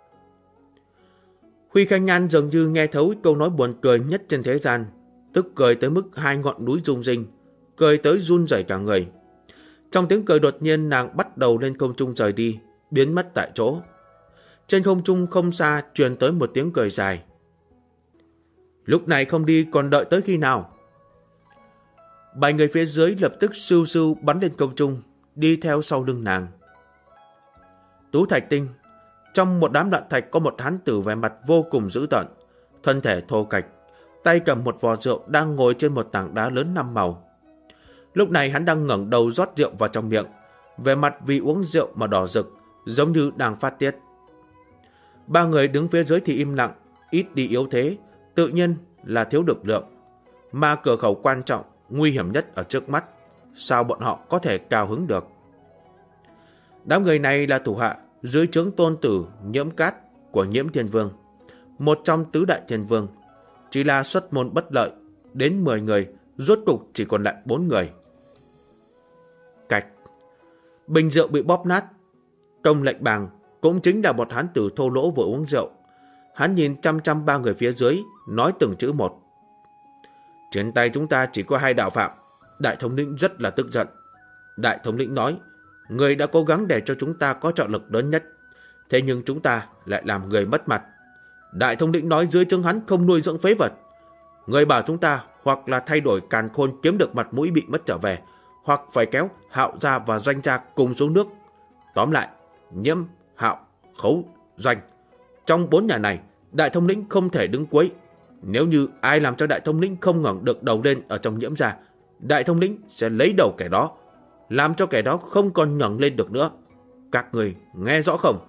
Huy Khanh Nhan dường như nghe thấu câu nói buồn cười nhất trên thế gian, tức cười tới mức hai ngọn núi rung rinh, cười tới run rẩy cả người. Trong tiếng cười đột nhiên nàng bắt đầu lên không trung rời đi, biến mất tại chỗ. Trên không trung không xa truyền tới một tiếng cười dài. Lúc này không đi còn đợi tới khi nào? 7 người phía dưới lập tức sưu sưu bắn lên không trung, đi theo sau lưng nàng. Tú Thạch Tinh. Trong một đám loạn thạch có một hán tử vẻ mặt vô cùng dữ tợn, thân thể thô kệch, tay cầm một vò rượu đang ngồi trên một tảng đá lớn 5 màu. Lúc này hắn đang ngẩng đầu rót rượu vào trong miệng, vẻ mặt vì uống rượu mà đỏ rực, giống như đang phát tiết. 3 người đứng phía dưới thì im lặng, ít đi yếu thế, tự nhiên là thiếu lực lượng. Mà cửa khẩu quan trọng, nguy hiểm nhất ở trước mắt, sao bọn họ có thể cao hứng được? Đám người này là thủ hạ dưới trướng tôn tử Nhiễm Cát của Nhiễm Thiên Vương, một trong tứ đại thiên vương. Chỉ là xuất môn bất lợi, đến 10 người, rốt cục chỉ còn lại 4 người. Cạch. Bình rượu bị bóp nát. Công Lệnh Bàng cũng chính là một hán tử thô lỗ vừa uống rượu. Hắn nhìn chăm chăm 3 người phía dưới, nói từng chữ một. Trên tay chúng ta chỉ có 2 đạo phạm. Đại thống lĩnh rất là tức giận. Đại thống lĩnh nói, người đã cố gắng để cho chúng ta có trợ lực lớn nhất, thế nhưng chúng ta lại làm người mất mặt. Đại thống lĩnh nói dưới trướng hắn không nuôi dưỡng phế vật. Người bảo chúng ta hoặc là thay đổi càn khôn kiếm được mặt mũi bị mất trở về, hoặc phải kéo Hạo gia và Doanh gia cùng xuống nước. Tóm lại, Nhiễm, Hạo, Khấu, Doanh, trong 4 nhà này, đại thống lĩnh không thể đứng cuối. Nếu như ai làm cho đại thống lĩnh không ngẩng được đầu lên ở trong Nhiễm gia, đại thống lĩnh sẽ lấy đầu kẻ đó, làm cho kẻ đó không còn ngẩng lên được nữa. Các người nghe rõ không?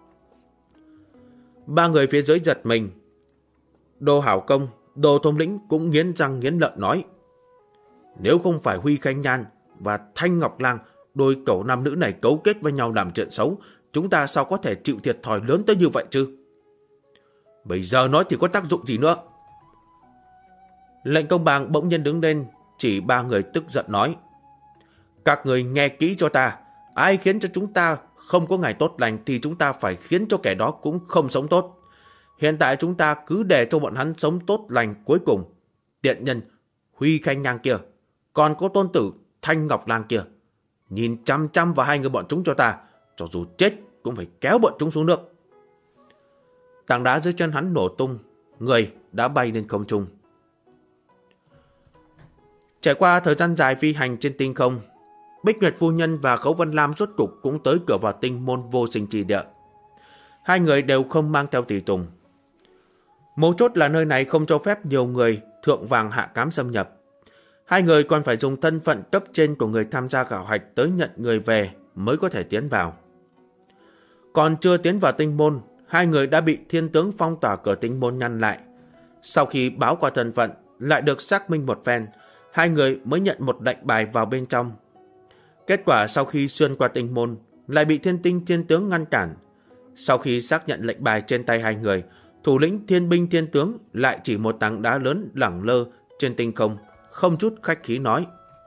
3 người phía dưới giật mình. Đô Hảo Công, Đô thống lĩnh cũng nghiến răng nghiến lợi nói, nếu không phải Huy Khanh Nhan và Thanh Ngọc Lang, đôi cẩu nam nữ này cấu kết với nhau làm chuyện xấu, chúng ta sao có thể chịu thiệt thòi lớn tới như vậy chứ? Bây giờ nói thì có tác dụng gì nữa? Lệnh Công Bàng bỗng nhiên đứng lên, chỉ 3 người tức giận nói, các người nghe kỹ cho ta, ai khiến cho chúng ta không có ngày tốt lành thì chúng ta phải khiến cho kẻ đó cũng không sống tốt. Hiện tại chúng ta cứ để cho bọn hắn sống tốt lành cuối cùng. Tiện nhân Huy Khanh Nhan kia, còn có tôn tử Thanh Ngọc Lang kia, nhìn chăm chăm vào 2 người bọn chúng cho ta, cho dù chết cũng phải kéo bọn chúng xuống nước. Tảng đá dưới chân hắn nổ tung, người đã bay lên không trung. Trải qua thời gian dài phi hành trên tinh không, Bích Nguyệt phu nhân và Khấu Vân Lam rốt cục cũng tới cửa vào tinh môn vô sinh trì địa. Hai người đều không mang theo tùy tùng. Mấu chốt là nơi này không cho phép nhiều người thượng vàng hạ cám xâm nhập. Hai người còn phải dùng thân phận cấp trên của người tham gia khảo hạch tới nhận người về mới có thể tiến vào. Còn chưa tiến vào tinh môn, hai người đã bị thiên tướng phong tỏa cửa tinh môn ngăn lại. Sau khi báo qua thân phận, lại được xác minh một phen, hai người mới nhận một lệnh bài vào bên trong. Kết quả sau khi xuyên qua tinh môn, lại bị thiên tướng ngăn cản. Sau khi xác nhận lệnh bài trên tay hai người, thủ lĩnh thiên binh thiên tướng lại chỉ một tảng đá lớn lẳng lơ trên tinh không, không chút khách khí nói: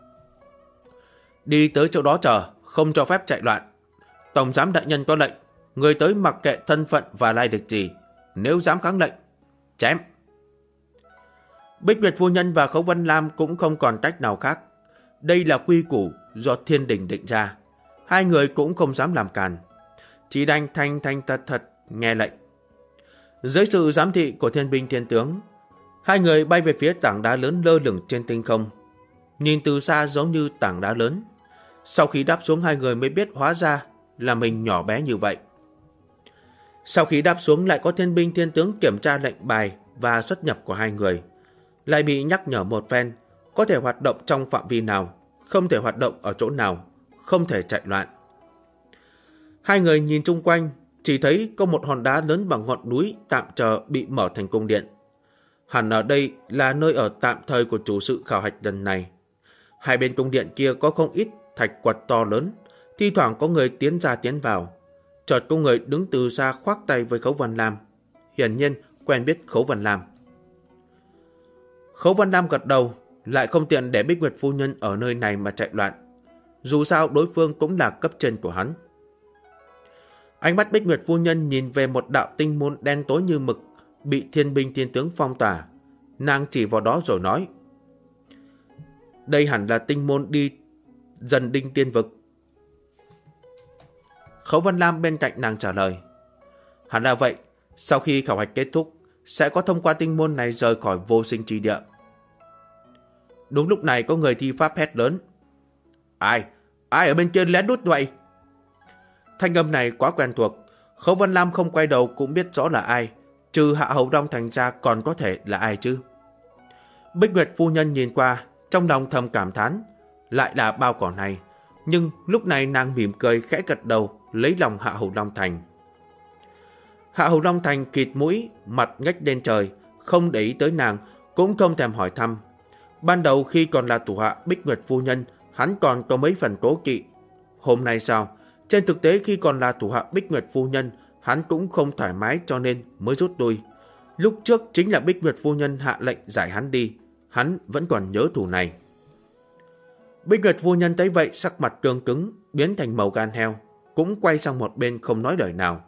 đi tới chỗ đó chờ, không cho phép chạy loạn. Tổng giám đại nhân có lệnh, người tới mặc kệ thân phận và lai lịch gì, nếu dám kháng lệnh, chém. Bích Nguyệt phu nhân và Khấu Vân Lam cũng không còn cách nào khác. Đây là quy củ do thiên đình định ra. Hai người cũng không dám làm càn, chỉ đành thanh thật nghe lệnh. Dưới sự giám thị của thiên binh thiên tướng, hai người bay về phía tảng đá lớn lơ lửng trên tinh không. Nhìn từ xa giống như tảng đá lớn. Sau khi đáp xuống, hai người mới biết hóa ra là mình nhỏ bé như vậy. Sau khi đáp xuống, lại có thiên binh thiên tướng kiểm tra lệnh bài và xuất nhập của hai người. Lại bị nhắc nhở một phen, có thể hoạt động trong phạm vi nào, không thể hoạt động ở chỗ nào, không thể chạy loạn. Hai người nhìn chung quanh, chỉ thấy có một hòn đá lớn bằng ngọn núi tạm chờ bị mở thành cung điện. Hẳn ở đây là nơi ở tạm thời của chủ sự khảo hạch lần này. Hai bên cung điện kia có không ít thạch quật to lớn, thi thoảng có người tiến ra tiến vào. Chợt có người đứng từ xa khoác tay với Khấu Vân Lam, hiển nhiên quen biết Khấu Vân Lam. Khấu Vân Lam gật đầu, lại không tiện để Bích Nguyệt phu nhân ở nơi này mà chạy loạn. Dù sao đối phương cũng là cấp trên của hắn. Ánh mắt Bích Nguyệt phu nhân nhìn về một đạo tinh môn đen tối như mực, bị thiên binh thiên tướng phong tỏa. Nàng chỉ vào đó rồi nói: đây hẳn là tinh môn đi dần đinh tiên vực. Khấu Vân Lam bên cạnh nàng trả lời: hẳn là vậy, sau khi khảo hạch kết thúc, sẽ có thông qua tinh môn này rời khỏi vô sinh trì địa. Đúng lúc này có người thi pháp hét lớn: Ai ở bên kia lén đút vậy? Thanh âm này quá quen thuộc, Khấu Vân Lam không quay đầu cũng biết rõ là ai, trừ Hạ Hầu Đông Thành ra còn có thể là ai chứ? Bích Nguyệt phu nhân nhìn qua, trong lòng thầm cảm thán, lại là bao cỏ này. Nhưng lúc này nàng mỉm cười khẽ gật đầu, lấy lòng Hạ Hầu Đông Thành. Hạ Hầu Đông Thành kịt mũi, mặt ngách lên trời, không để ý tới nàng, cũng không thèm hỏi thăm. Ban đầu khi còn là thủ hạ Bích Nguyệt phu nhân, hắn còn có mấy phần cố kỵ. Hôm nay sao? Trên thực tế khi còn là thủ hạ Bích Nguyệt phu nhân, hắn cũng không thoải mái cho nên mới rút lui. Lúc trước chính là Bích Nguyệt phu nhân hạ lệnh giải hắn đi, hắn vẫn còn nhớ thù này. Bích Nguyệt phu nhân thấy vậy, sắc mặt cương cứng, biến thành màu gan heo, cũng quay sang một bên không nói lời nào.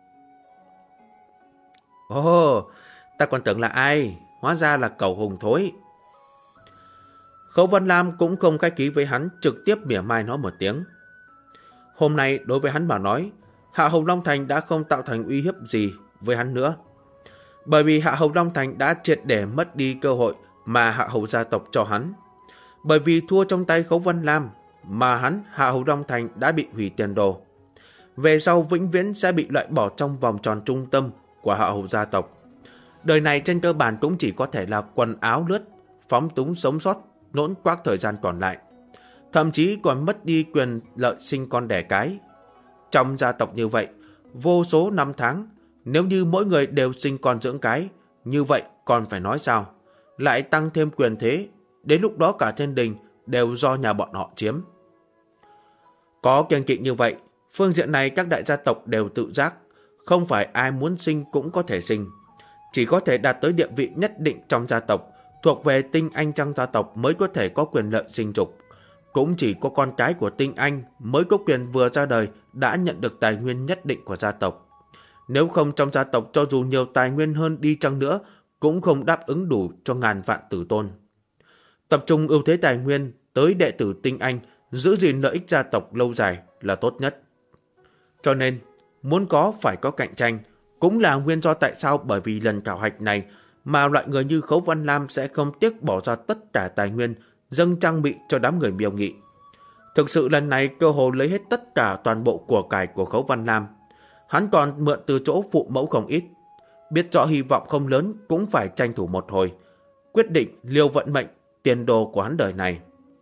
Ồ, ta còn tưởng là ai, hóa ra là cẩu hùng thối. Khấu Vân Lam cũng không khách khí với hắn, trực tiếp mỉa mai nó một tiếng. Hôm nay đối với hắn mà nói, Hạ Hầu Long Thành đã không tạo thành uy hiếp gì với hắn nữa. Bởi vì Hạ Hầu Long Thành đã triệt để mất đi cơ hội mà Hạ Hầu gia tộc cho hắn. Bởi vì thua trong tay Khấu Vân Lam mà hắn, Hạ Hầu Long Thành đã bị hủy tiền đồ. Về sau vĩnh viễn sẽ bị loại bỏ trong vòng tròn trung tâm của Hạ Hầu gia tộc. Đời này trên cơ bản cũng chỉ có thể là quần áo lướt, phóng túng sống sót, nỗn quác thời gian còn lại. Thậm chí còn mất đi quyền lợi sinh con đẻ cái. Trong gia tộc như vậy, vô số năm tháng, nếu như mỗi người đều sinh con dưỡng cái, như vậy còn phải nói sao? Lại tăng thêm quyền thế, đến lúc đó cả thiên đình đều do nhà bọn họ chiếm. Có kiêng kỵ như vậy, phương diện này các đại gia tộc đều tự giác, không phải ai muốn sinh cũng có thể sinh. Chỉ có thể đạt tới địa vị nhất định trong gia tộc, thuộc về tinh anh trong gia tộc mới có thể có quyền lợi sinh dục. Cũng chỉ có con cái của tinh anh mới có quyền vừa ra đời đã nhận được tài nguyên nhất định của gia tộc. Nếu không trong gia tộc cho dù nhiều tài nguyên hơn đi chăng nữa cũng không đáp ứng đủ cho ngàn vạn tử tôn. Tập trung ưu thế tài nguyên tới đệ tử tinh anh, giữ gìn lợi ích gia tộc lâu dài là tốt nhất. Cho nên, muốn có phải có cạnh tranh, cũng là nguyên do tại sao bởi vì lần khảo hạch này mà loại người như Khấu Vân Lam sẽ không tiếc bỏ ra tất cả tài nguyên dâng trang bị cho đám người Miêu Nghị. Thực sự lần này cơ hồ lấy hết tất cả toàn bộ của cải của Khấu Văn Lam. Hắn còn mượn từ chỗ phụ mẫu không ít. Biết rõ hy vọng không lớn cũng phải tranh thủ một hồi. Quyết định liều vận mệnh, tiền đồ của hắn đời này.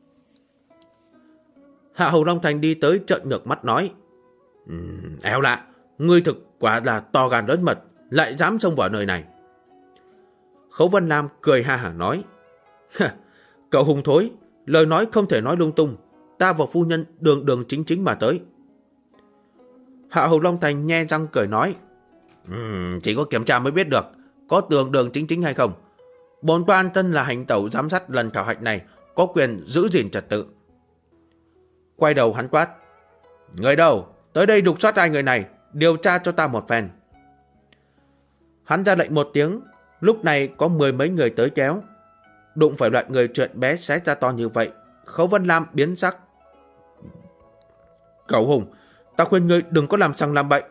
Hạ Hầu Long Thành đi tới trợn ngược mắt nói: Éo lạ, ngươi thực quả là to gan lớn mật, lại dám xông vào nơi này. Khấu Văn Lam cười ha hả nói: Cậu hùng thối, lời nói không thể nói lung tung. Ta và phu nhân đường đường chính chính mà tới. Hạ Hầu Long Thành nhe răng cười nói: Chỉ có kiểm tra mới biết được có đường đường chính chính hay không. Bổn quan thân là hành tẩu giám sát lần khảo hạch này, có quyền giữ gìn trật tự. Quay đầu hắn quát: Người đâu, tới đây đục soát hai người này, điều tra cho ta một phen. Hắn ra lệnh một tiếng, lúc này có 10 mấy người tới kéo. Đụng phải loại người chuyện bé xé ra to như vậy, Khấu Văn Lam biến sắc. Cậu Hùng, ta khuyên ngươi đừng có làm sằng làm bậy.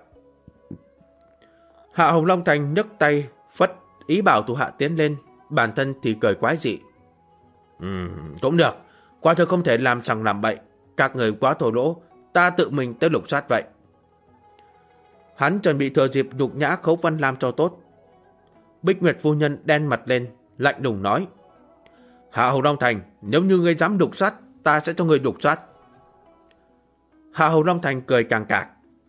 Hạ Hồng Long Thành nhấc tay phất ý bảo thủ hạ tiến lên, bản thân thì cười quái dị. Cũng được, quả thực không thể làm sằng làm bậy. Các người quá thổ lỗ, ta tự mình tới lục soát vậy. Hắn chuẩn bị thừa dịp nhục nhã Khấu Văn Lam cho tốt. Bích Nguyệt phu nhân đen mặt lên, lạnh lùng nói: Hạ Hầu Long Thành, nếu như ngươi dám đục soát, ta sẽ cho ngươi đục soát. Hạ Hầu Long Thành cười càng cạc.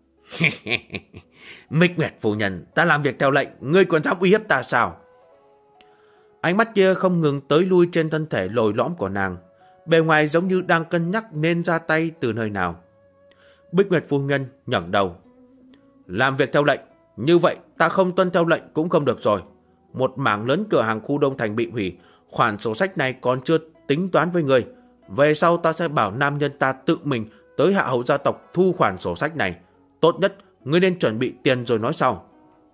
Bích Nguyệt phu nhân, ta làm việc theo lệnh, ngươi còn dám uy hiếp ta sao? Ánh mắt kia không ngừng tới lui trên thân thể lồi lõm của nàng, bề ngoài giống như đang cân nhắc nên ra tay từ nơi nào. Bích Nguyệt phu nhân ngẩng đầu. Làm việc theo lệnh, như vậy ta không tuân theo lệnh cũng không được rồi. Một mảng lớn cửa hàng khu Đông Thành bị hủy, khoản sổ sách này còn chưa tính toán với người. Về sau ta sẽ bảo nam nhân ta tự mình tới Hạ Hầu gia tộc thu khoản sổ sách này. Tốt nhất ngươi nên chuẩn bị tiền rồi nói sau.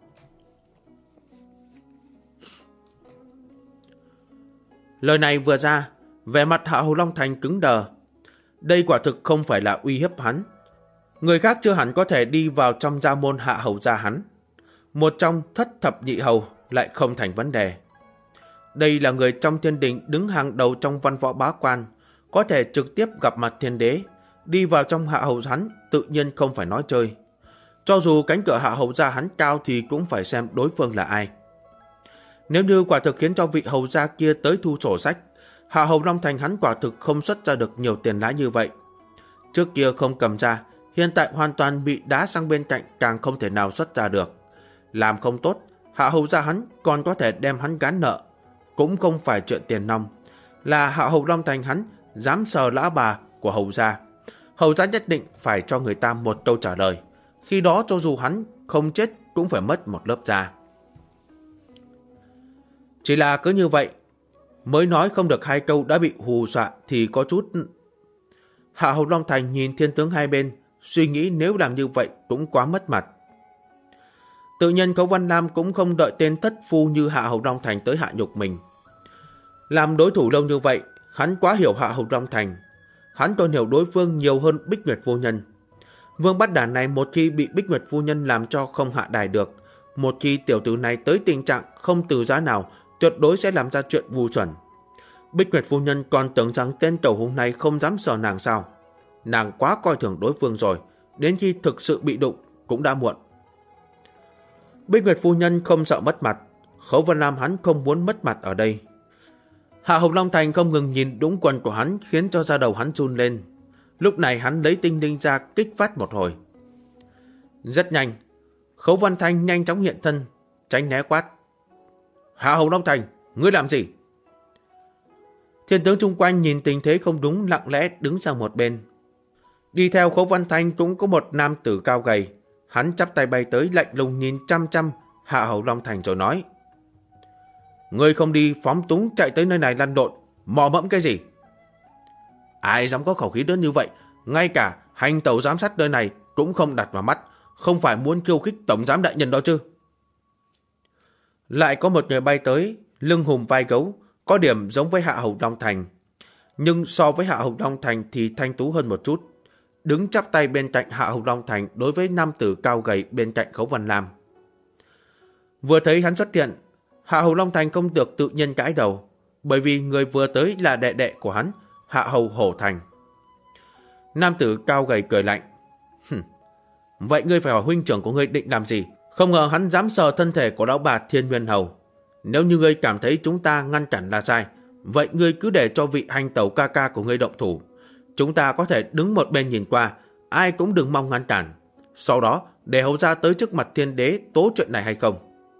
Lời này vừa ra, vẻ mặt Hạ Hầu Long Thành cứng đờ. Đây quả thực không phải là uy hiếp hắn. Người khác chưa hẳn có thể đi vào trong gia môn Hạ Hầu gia hắn. Một trong thất thập nhị hầu lại không thành vấn đề. Đây là người trong thiên đình đứng hàng đầu trong văn võ bá quan, có thể trực tiếp gặp mặt thiên đế. Đi vào trong Hạ Hầu hắn tự nhiên không phải nói chơi. Cho dù cánh cửa Hạ Hầu gia hắn cao thì cũng phải xem đối phương là ai. Nếu như quả thực khiến cho vị hầu gia kia tới thu sổ sách, Hạ Hầu Long Thành hắn quả thực không xuất ra được nhiều tiền lãi như vậy. Trước kia không cầm ra, hiện tại hoàn toàn bị đá sang bên cạnh, càng không thể nào xuất ra được. Làm không tốt, Hạ Hầu gia hắn còn có thể đem hắn gán nợ. Cũng không phải chuyện tiền nong, là Hạ Hầu Long Thành hắn dám sờ lã bà của hầu gia. Hầu gia nhất định phải cho người ta một câu trả lời. Khi đó cho dù hắn không chết cũng phải mất một lớp da. Chỉ là cứ như vậy, mới nói không được 2 câu đã bị hù dọa thì có chút. Hạ Hầu Long Thành nhìn thiên tướng hai bên, suy nghĩ nếu làm như vậy cũng quá mất mặt. Tự nhiên Khấu Văn Lam cũng không đợi tên thất phu như Hạ Hầu Long Thành tới hạ nhục mình. Làm đối thủ lâu như vậy, hắn quá hiểu Hạ Hầu Long Thành. Hắn còn hiểu đối phương nhiều hơn Bích Nguyệt phu nhân. Vương Bát Đản này một khi bị Bích Nguyệt phu nhân làm cho không hạ đài được, một khi tiểu tử này tới tình trạng không từ giá nào, tuyệt đối sẽ làm ra chuyện ngu xuẩn. Bích Nguyệt phu nhân còn tưởng rằng tên cầu hùng này không dám sờ nàng sao? Nàng quá coi thường đối phương rồi, đến khi thực sự bị đụng cũng đã muộn. Bích Nguyệt phu nhân không sợ mất mặt, Khấu Văn Lam hắn không muốn mất mặt ở đây. Hạ Hầu Long Thành không ngừng nhìn đũng quần của hắn khiến cho da đầu hắn run lên. Lúc này hắn lấy tinh linh ra kích phát một hồi. Rất nhanh, Khấu Văn Thanh nhanh chóng hiện thân, tránh né quát. Hạ Hầu Long Thành, ngươi làm gì? Thiên tướng chung quanh nhìn tình thế không đúng, lặng lẽ đứng sang một bên. Đi theo Khấu Văn Thanh cũng có một nam tử cao gầy. Hắn chắp tay bay tới, lạnh lùng nhìn chăm chăm Hạ Hầu Long Thành rồi nói. Ngươi không đi phóng túng chạy tới nơi này lăn lộn, mò mẫm cái gì? Ai dám có khẩu khí lớn như vậy, ngay cả hành tẩu giám sát nơi này cũng không đặt vào mắt, không phải muốn khiêu khích tổng giám đại nhân đó chứ? Lại có một người bay tới, lưng hùm vai gấu, có điểm giống với Hạ Hầu Long Thành. Nhưng so với Hạ Hầu Long Thành thì thanh tú hơn một chút. Đứng chắp tay bên cạnh Hạ Hầu Long Thành đối với nam tử cao gầy bên cạnh Khấu Văn Lam. Vừa thấy hắn xuất hiện, Hạ Hầu Long Thành không được tự nhiên cãi đầu, bởi vì người vừa tới là đệ đệ của hắn, Hạ Hầu Hổ Thành. Nam tử cao gầy cười lạnh. Vậy ngươi phải hỏi huynh trưởng của ngươi định làm gì? Không ngờ hắn dám sờ thân thể của lão bà Thiên Nguyên Hầu. Nếu như ngươi cảm thấy chúng ta ngăn cản là sai, vậy ngươi cứ để cho vị hành tẩu ca ca của ngươi động thủ. Chúng ta có thể đứng một bên nhìn qua, ai cũng đừng mong ngăn cản. Sau đó để hầu ra tới trước mặt thiên đế tố chuyện này hay không.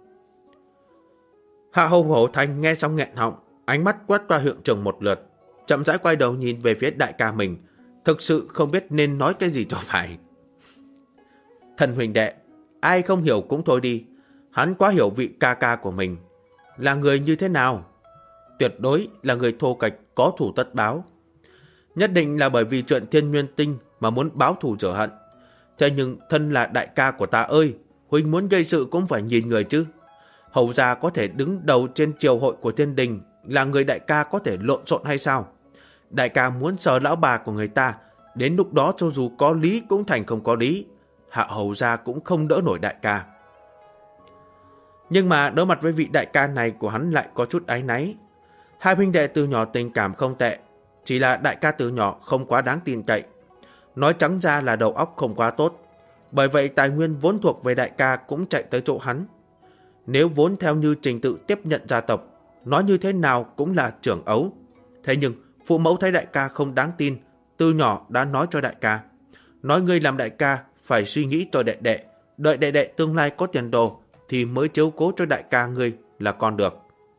Hạ Hầu Hổ Thành nghe xong nghẹn họng, ánh mắt quét qua hiệu trưởng một lượt, chậm rãi quay đầu nhìn về phía đại ca mình, thực sự không biết nên nói cái gì cho phải. Thần huynh đệ, ai không hiểu cũng thôi đi, hắn quá hiểu vị ca ca của mình. Là người như thế nào? Tuyệt đối là người thô kệch, có thù tất báo. Nhất định là bởi vì chuyện Thiên Nguyên Tinh mà muốn báo thù rửa hận. Thế nhưng thân là đại ca của ta ơi, huynh muốn gây sự cũng phải nhìn người chứ. Hầu gia có thể đứng đầu trên triều hội của thiên đình, là người đại ca có thể lộn xộn hay sao? Đại ca muốn sờ lão bà của người ta, đến lúc đó cho dù có lý cũng thành không có lý. Hạ hầu gia cũng không đỡ nổi đại ca. Nhưng mà đối mặt với vị đại ca này của hắn lại có chút áy náy. Hai huynh đệ từ nhỏ tình cảm không tệ, chỉ là đại ca từ nhỏ không quá đáng tin cậy. Nói trắng ra là đầu óc không quá tốt. Bởi vậy tài nguyên vốn thuộc về đại ca cũng chạy tới chỗ hắn. Nếu vốn theo như trình tự tiếp nhận gia tộc, nói như thế nào cũng là trưởng ấu. Thế nhưng phụ mẫu thấy đại ca không đáng tin, từ nhỏ đã nói cho đại ca. Nói ngươi làm đại ca phải suy nghĩ cho đệ đệ, đợi đệ đệ tương lai có tiền đồ thì mới chiếu cố cho đại ca ngươi là con được.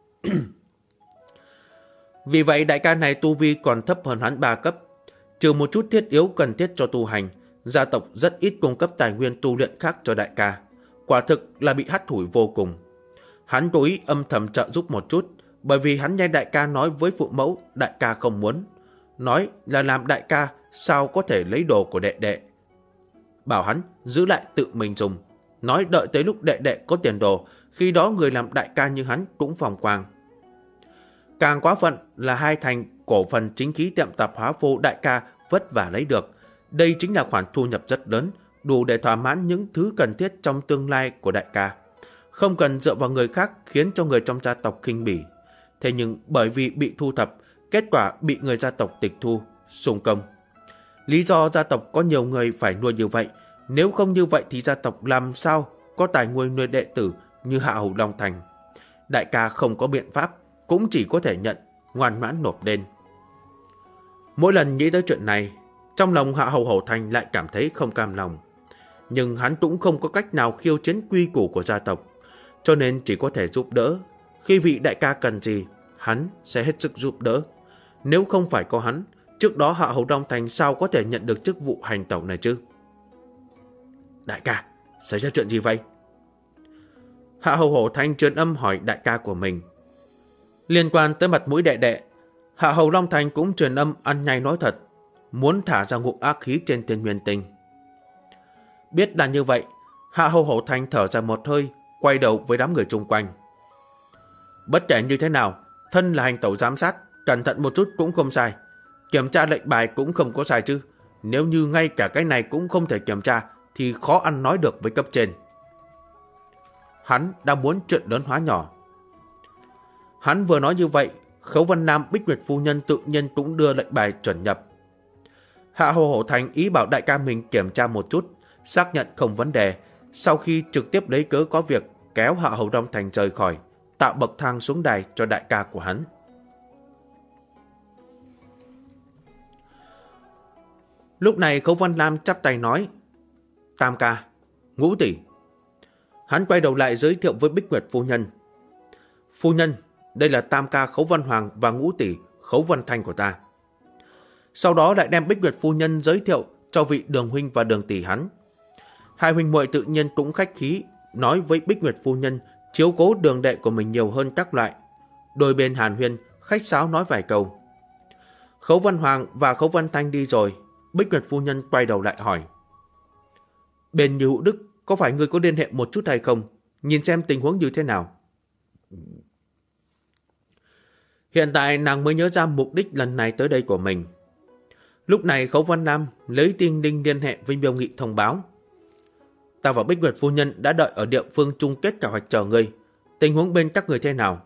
Vì vậy đại ca này tu vi còn thấp hơn hắn 3 cấp. Trừ một chút thiết yếu cần thiết cho tu hành, gia tộc rất ít cung cấp tài nguyên tu luyện khác cho đại ca. Quả thực là bị hắt hủi vô cùng. Hắn cố ý âm thầm trợ giúp một chút, bởi vì hắn nghe đại ca nói với phụ mẫu đại ca không muốn. Nói là làm đại ca sao có thể lấy đồ của đệ đệ. Bảo hắn giữ lại tự mình dùng. Nói đợi tới lúc đệ đệ có tiền đồ, khi đó người làm đại ca như hắn cũng phòng quang. Càng quá phận là hai thành cổ phần chính khí tiệm tạp hóa vô đại ca vất vả lấy được. Đây chính là khoản thu nhập rất lớn, đủ để thỏa mãn những thứ cần thiết trong tương lai của đại ca. Không cần dựa vào người khác khiến cho người trong gia tộc khinh bỉ. Thế nhưng bởi vì bị thu thập, kết quả bị người gia tộc tịch thu, xung công. Lý do gia tộc có nhiều người phải nuôi như vậy, nếu không như vậy thì gia tộc làm sao có tài nguyên nuôi đệ tử như Hạ Hầu Long Thành. Đại ca không có biện pháp, cũng chỉ có thể nhận, ngoan ngoãn nộp lên. Mỗi lần nghĩ tới chuyện này, trong lòng Hạ Hầu Hổ Thành lại cảm thấy không cam lòng. Nhưng hắn cũng không có cách nào khiêu chiến quy củ của gia tộc, cho nên chỉ có thể giúp đỡ. Khi vị đại ca cần gì, hắn sẽ hết sức giúp đỡ. Nếu không phải có hắn, trước đó Hạ Hầu Long Thành sao có thể nhận được chức vụ hành tẩu này chứ? Đại ca, xảy ra chuyện gì vậy? Hạ Hầu Hổ Thành truyền âm hỏi đại ca của mình. Liên quan tới mặt mũi đệ đệ, Hạ Hầu Long Thành cũng truyền âm ăn nhai nói thật, muốn thả ra ngụm ác khí trên Thiên Nguyên Tinh. Biết là như vậy, Hạ Hầu Hổ Thành thở ra một hơi, quay đầu với đám người chung quanh. Bất kể như thế nào, thân là hành tẩu giám sát, cẩn thận một chút cũng không sai. Kiểm tra lệnh bài cũng không có sai chứ. Nếu như ngay cả cái này cũng không thể kiểm tra, thì khó ăn nói được với cấp trên. Hắn đã muốn chuyện lớn hóa nhỏ. Hắn vừa nói như vậy, Khấu Vân Nam Bích Nguyệt phu nhân tự nhiên cũng đưa lệnh bài chuẩn nhập. Hạ Hầu Hổ Thành ý bảo đại ca mình kiểm tra một chút, xác nhận không vấn đề, sau khi trực tiếp lấy cớ có việc kéo Hạ Hầu Long Thành rời khỏi, tạo bậc thang xuống đài cho đại ca của hắn. Lúc này Khấu Vân Nam chắp tay nói: Tam ca, Ngũ tỷ. Hắn quay đầu lại giới thiệu với Bích Nguyệt phu nhân. Phu nhân, đây là tam ca Khấu Vân Hoàng và Ngũ tỷ Khấu Vân Thanh của ta. Sau đó lại đem Bích Nguyệt phu nhân giới thiệu cho vị Đường huynh và Đường tỷ hắn. Hai huynh muội tự nhiên cũng khách khí, nói với Bích Nguyệt phu nhân chiếu cố đường đệ của mình nhiều hơn các loại. Đôi bên hàn huyên, khách sáo nói vài câu. Khấu Vân Hoàng và Khấu Vân Thanh đi rồi, Bích Nguyệt phu nhân quay đầu lại hỏi: Bên Như Hữu Đức, có phải người có liên hệ một chút hay không? Nhìn xem tình huống như thế nào. Hiện tại nàng mới nhớ ra mục đích lần này tới đây của mình. Lúc này Khấu Vân Nam lấy tin đinh liên hệ với Miêu Nghị thông báo: Ta và Bích Nguyệt phu nhân đã đợi ở địa phương chung kết kế hoạch chờ ngươi. Tình huống bên các người thế nào?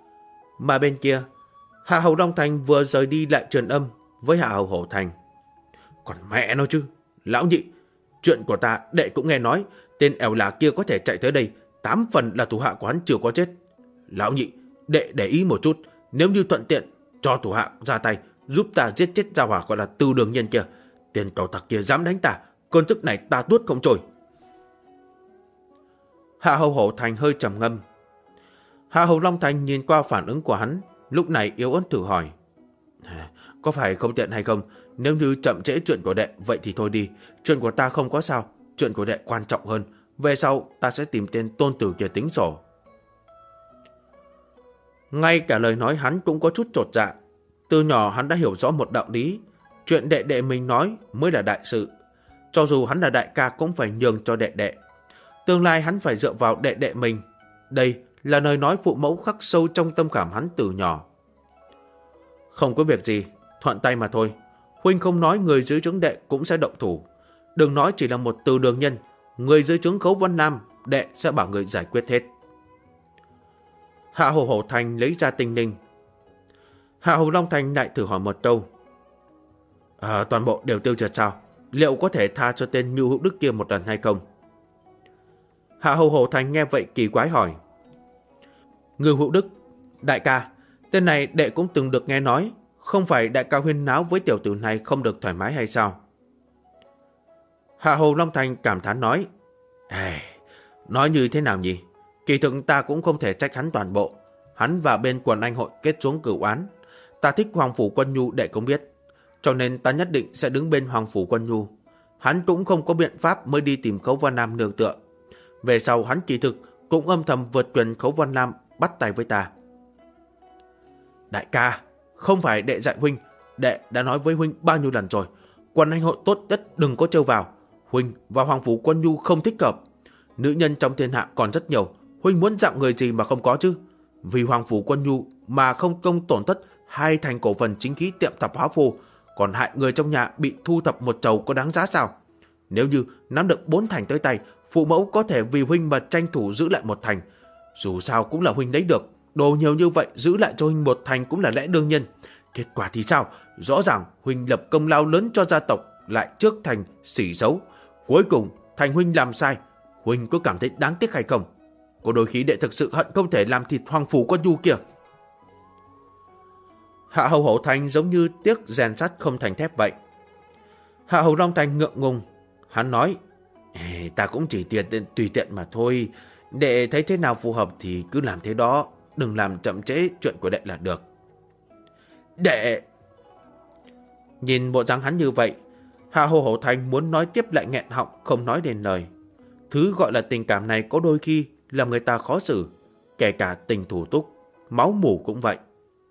Mà bên kia, Hạ Hầu Long Thành vừa rời đi lại truyền âm với Hạ Hầu Hổ Thành. Còn mẹ nó chứ, lão nhị, chuyện của ta đệ cũng nghe nói, tên ẻo là kia có thể chạy tới đây, 8 phần là thủ hạ của hắn chưa có chết. Lão nhị, đệ để ý một chút, nếu như thuận tiện, cho thủ hạ ra tay, giúp ta giết chết gia hỏa gọi là Từ Đường Nhân kia. Tên cầu tặc kia dám đánh ta, cơn tức này ta tuốt không trôi. Hạ Hầu Hổ Thành hơi trầm ngâm. Hạ Hầu Long Thành nhìn qua phản ứng của hắn, lúc này yếu ớt thử hỏi. Có phải không tiện hay không? Nếu như chậm trễ chuyện của đệ, vậy thì thôi đi. Chuyện của ta không có sao, chuyện của đệ quan trọng hơn. Về sau ta sẽ tìm tên tôn tử kia tính sổ. Ngay cả lời nói hắn cũng có chút chột dạ. Từ nhỏ hắn đã hiểu rõ một đạo lý, chuyện đệ đệ mình nói mới là đại sự. Cho dù hắn là đại ca cũng phải nhường cho đệ đệ. Tương lai hắn phải dựa vào đệ đệ mình. Đây là lời nói phụ mẫu khắc sâu trong tâm khảm hắn từ nhỏ. Không có việc gì, thuận tay mà thôi. Huynh không nói người dưới trướng đệ cũng sẽ động thủ. Đừng nói chỉ là một Từ Đường Nhân, người dưới trướng Khấu Vân Nam, đệ sẽ bảo người giải quyết hết. Hạ Hầu Hổ Thành lấy ra tinh linh. Hạ Hầu Long Thành lại thử hỏi một câu. Toàn bộ đều tiêu diệt sao? Liệu có thể tha cho tên Ngưu Hữu Đức kia một lần hay không? Hạ Hầu Hổ Thành nghe vậy kỳ quái hỏi. Ngưu Hữu Đức, đại ca, tên này đệ cũng từng được nghe nói. Không phải đại ca huyên náo với tiểu tử này không được thoải mái hay sao? Hạ Hầu Long Thành cảm thán nói. Nói như thế nào nhỉ? Kỳ thực ta cũng không thể trách hắn toàn bộ. Hắn và bên quần anh hội kết xuống cửu oán. Ta thích Hoàng Phủ Quân Nhu đệ cũng biết. Cho nên ta nhất định sẽ đứng bên Hoàng Phủ Quân Nhu. Hắn cũng không có biện pháp mới đi tìm Khấu Văn Nam nương tựa. Về sau hắn kỳ thực cũng âm thầm vượt quyền Khấu Văn Nam bắt tay với ta. Đại ca, không phải đệ dạy huynh. Đệ đã nói với huynh bao nhiêu lần rồi. Quần anh hội tốt nhất đừng có trêu vào. Huynh và Hoàng Phủ Quân Nhu không thích hợp. Nữ nhân trong thiên hạ còn rất nhiều. Huynh muốn dạng người gì mà không có chứ? Vì Hoàng Phủ Quân Nhu mà không công tổn thất 2 thành cổ phần chính khí tiệm tạp hóa phô, còn hại người trong nhà bị thu thập một chầu có đáng giá sao? Nếu như nắm được 4 thành tới tay, phụ mẫu có thể vì huynh mà tranh thủ giữ lại 1 thành. Dù sao cũng là huynh lấy được. Đồ nhiều như vậy giữ lại cho huynh 1 thành cũng là lẽ đương nhiên. Kết quả thì sao? Rõ ràng huynh lập công lao lớn cho gia tộc, lại trước thành xỉ xấu. Cuối cùng thành huynh làm sai. Huynh có cảm thấy đáng tiếc hay không? Có đôi khi đệ thực sự hận không thể làm thịt Hoàng Phủ Quân Nhu kia. Hạ Hầu Hổ Thành giống như tiếc rèn sắt không thành thép vậy. Hạ Hầu Long Thành ngượng ngùng. Hắn nói, ta cũng chỉ tùy tiện mà thôi. Đệ thấy thế nào phù hợp thì cứ làm thế đó. Đừng làm chậm trễ chuyện của đệ là được. Đệ! Nhìn bộ dáng hắn như vậy, Hạ Hầu Hổ Thành muốn nói tiếp lại nghẹn họng không nói nên lời. Thứ gọi là tình cảm này có đôi khi làm người ta khó xử, kể cả tình thủ túc, máu mủ cũng vậy.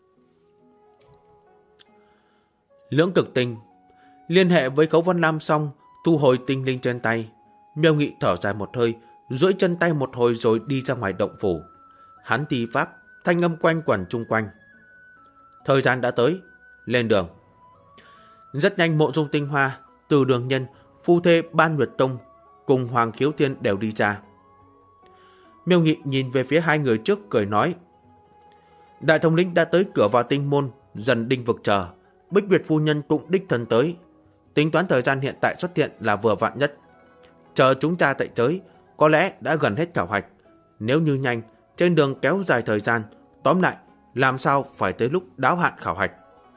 Lưỡng cực tinh liên hệ với Khấu Văn Lam xong, thu hồi tinh linh trên tay. Miêu Nghị thở dài một hơi, duỗi chân tay một hồi rồi đi ra ngoài động phủ. Hắn thi pháp, thanh âm quanh quẩn chung quanh. Thời gian đã tới, lên đường. Rất nhanh Mộ Dung Tinh Hoa, Từ Đường Nhân, phu thê Ban Nguyệt Tông cùng Hoàng Khiếu Thiên đều đi ra. Miêu Nghị nhìn về phía 2 người trước cười nói. Đại thống lĩnh đã tới cửa vào tinh môn, dần đinh vực chờ. Bích Việt phu nhân cũng đích thân tới. Tính toán thời gian hiện tại xuất hiện là vừa vặn nhất. Chờ chúng ta tại tới, có lẽ đã gần hết khảo hạch. Nếu như nhanh, trên đường kéo dài thời gian, tóm lại, làm sao phải tới lúc đáo hạn khảo hạch.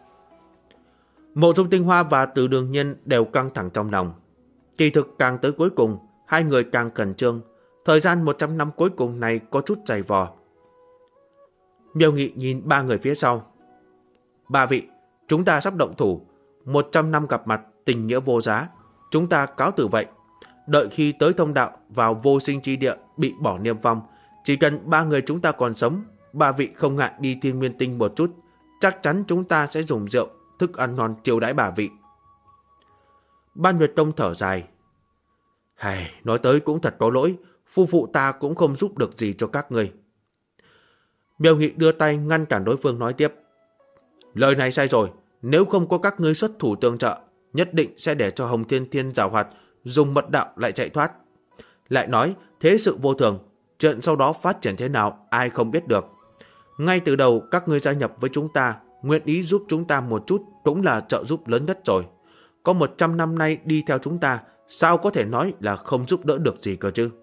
Mộ Dung Tinh Hoa và Từ Đường Nhân đều căng thẳng trong lòng. Kỳ thực càng tới cuối cùng, 2 người càng khẩn trương. Thời gian 100 năm cuối cùng này có chút dày vò. Miêu Nghị nhìn 3 người phía sau. 3 vị, chúng ta sắp động thủ. 100 năm gặp mặt, tình nghĩa vô giá. Chúng ta cáo từ vậy. Đợi khi tới thông đạo vào vô sinh chi địa bị bỏ niêm phong, chỉ cần 3 người chúng ta còn sống, 3 vị không ngại đi Thiên Nguyên Tinh một chút, chắc chắn chúng ta sẽ dùng rượu, thức ăn ngon chiêu đãi 3 vị. Ban Nguyệt Tông thở dài. Nói tới cũng thật có lỗi, phu phụ ta cũng không giúp được gì cho các người. Miêu Nghị đưa tay ngăn cản đối phương nói tiếp. Lời này sai rồi, nếu không có các ngươi xuất thủ tương trợ, nhất định sẽ để cho Hồng Thiên Thiên giảo hoạt, dùng mật đạo lại chạy thoát. Lại nói, thế sự vô thường, chuyện sau đó phát triển thế nào ai không biết được. Ngay từ đầu các ngươi gia nhập với chúng ta, nguyện ý giúp chúng ta một chút cũng là trợ giúp lớn nhất rồi. có 100 năm nay đi theo chúng ta, sao có thể nói là không giúp đỡ được gì cơ chứ?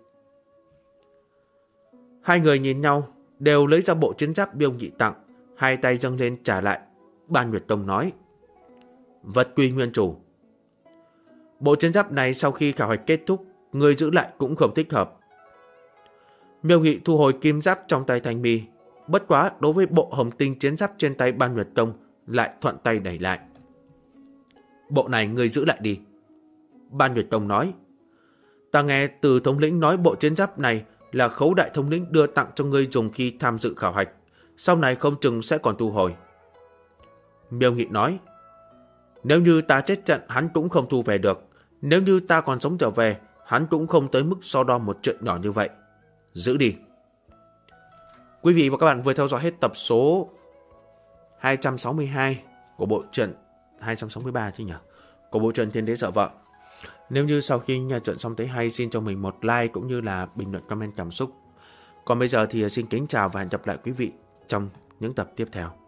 Hai người nhìn nhau, đều lấy ra bộ chiến giáp Miêu Nghị tặng, hai tay dâng lên trả lại. Ban Nguyệt Tông nói: vật quy nguyên chủ. Bộ chiến giáp này sau khi khảo hạch kết thúc, người giữ lại cũng không thích hợp. Miêu Nghị thu hồi kim giáp trong tay Thanh Mi, bất quá đối với bộ hồng tinh chiến giáp trên tay Ban Nguyệt Tông lại thuận tay đẩy lại. Bộ này người giữ lại đi. Ban Nguyệt Tông nói: ta nghe từ thống lĩnh nói bộ chiến giáp này là Khấu đại thống lĩnh đưa tặng cho ngươi dùng khi tham dự khảo hạch, sau này không chừng sẽ còn thu hồi. Miêu Nghị nói: nếu như ta chết trận hắn cũng không thu về được, nếu như ta còn sống trở về hắn cũng không tới mức so đo một chuyện nhỏ như vậy. Giữ đi. Quý vị và các bạn vừa theo dõi hết tập số 262 của bộ truyện 263 chứ nhỉ? Của bộ truyện Thiên Đế Sợ Vợ. Nếu như sau khi nghe truyện xong thấy hay, xin cho mình một like cũng như là bình luận comment cảm xúc. Còn bây giờ thì xin kính chào và hẹn gặp lại quý vị trong những tập tiếp theo.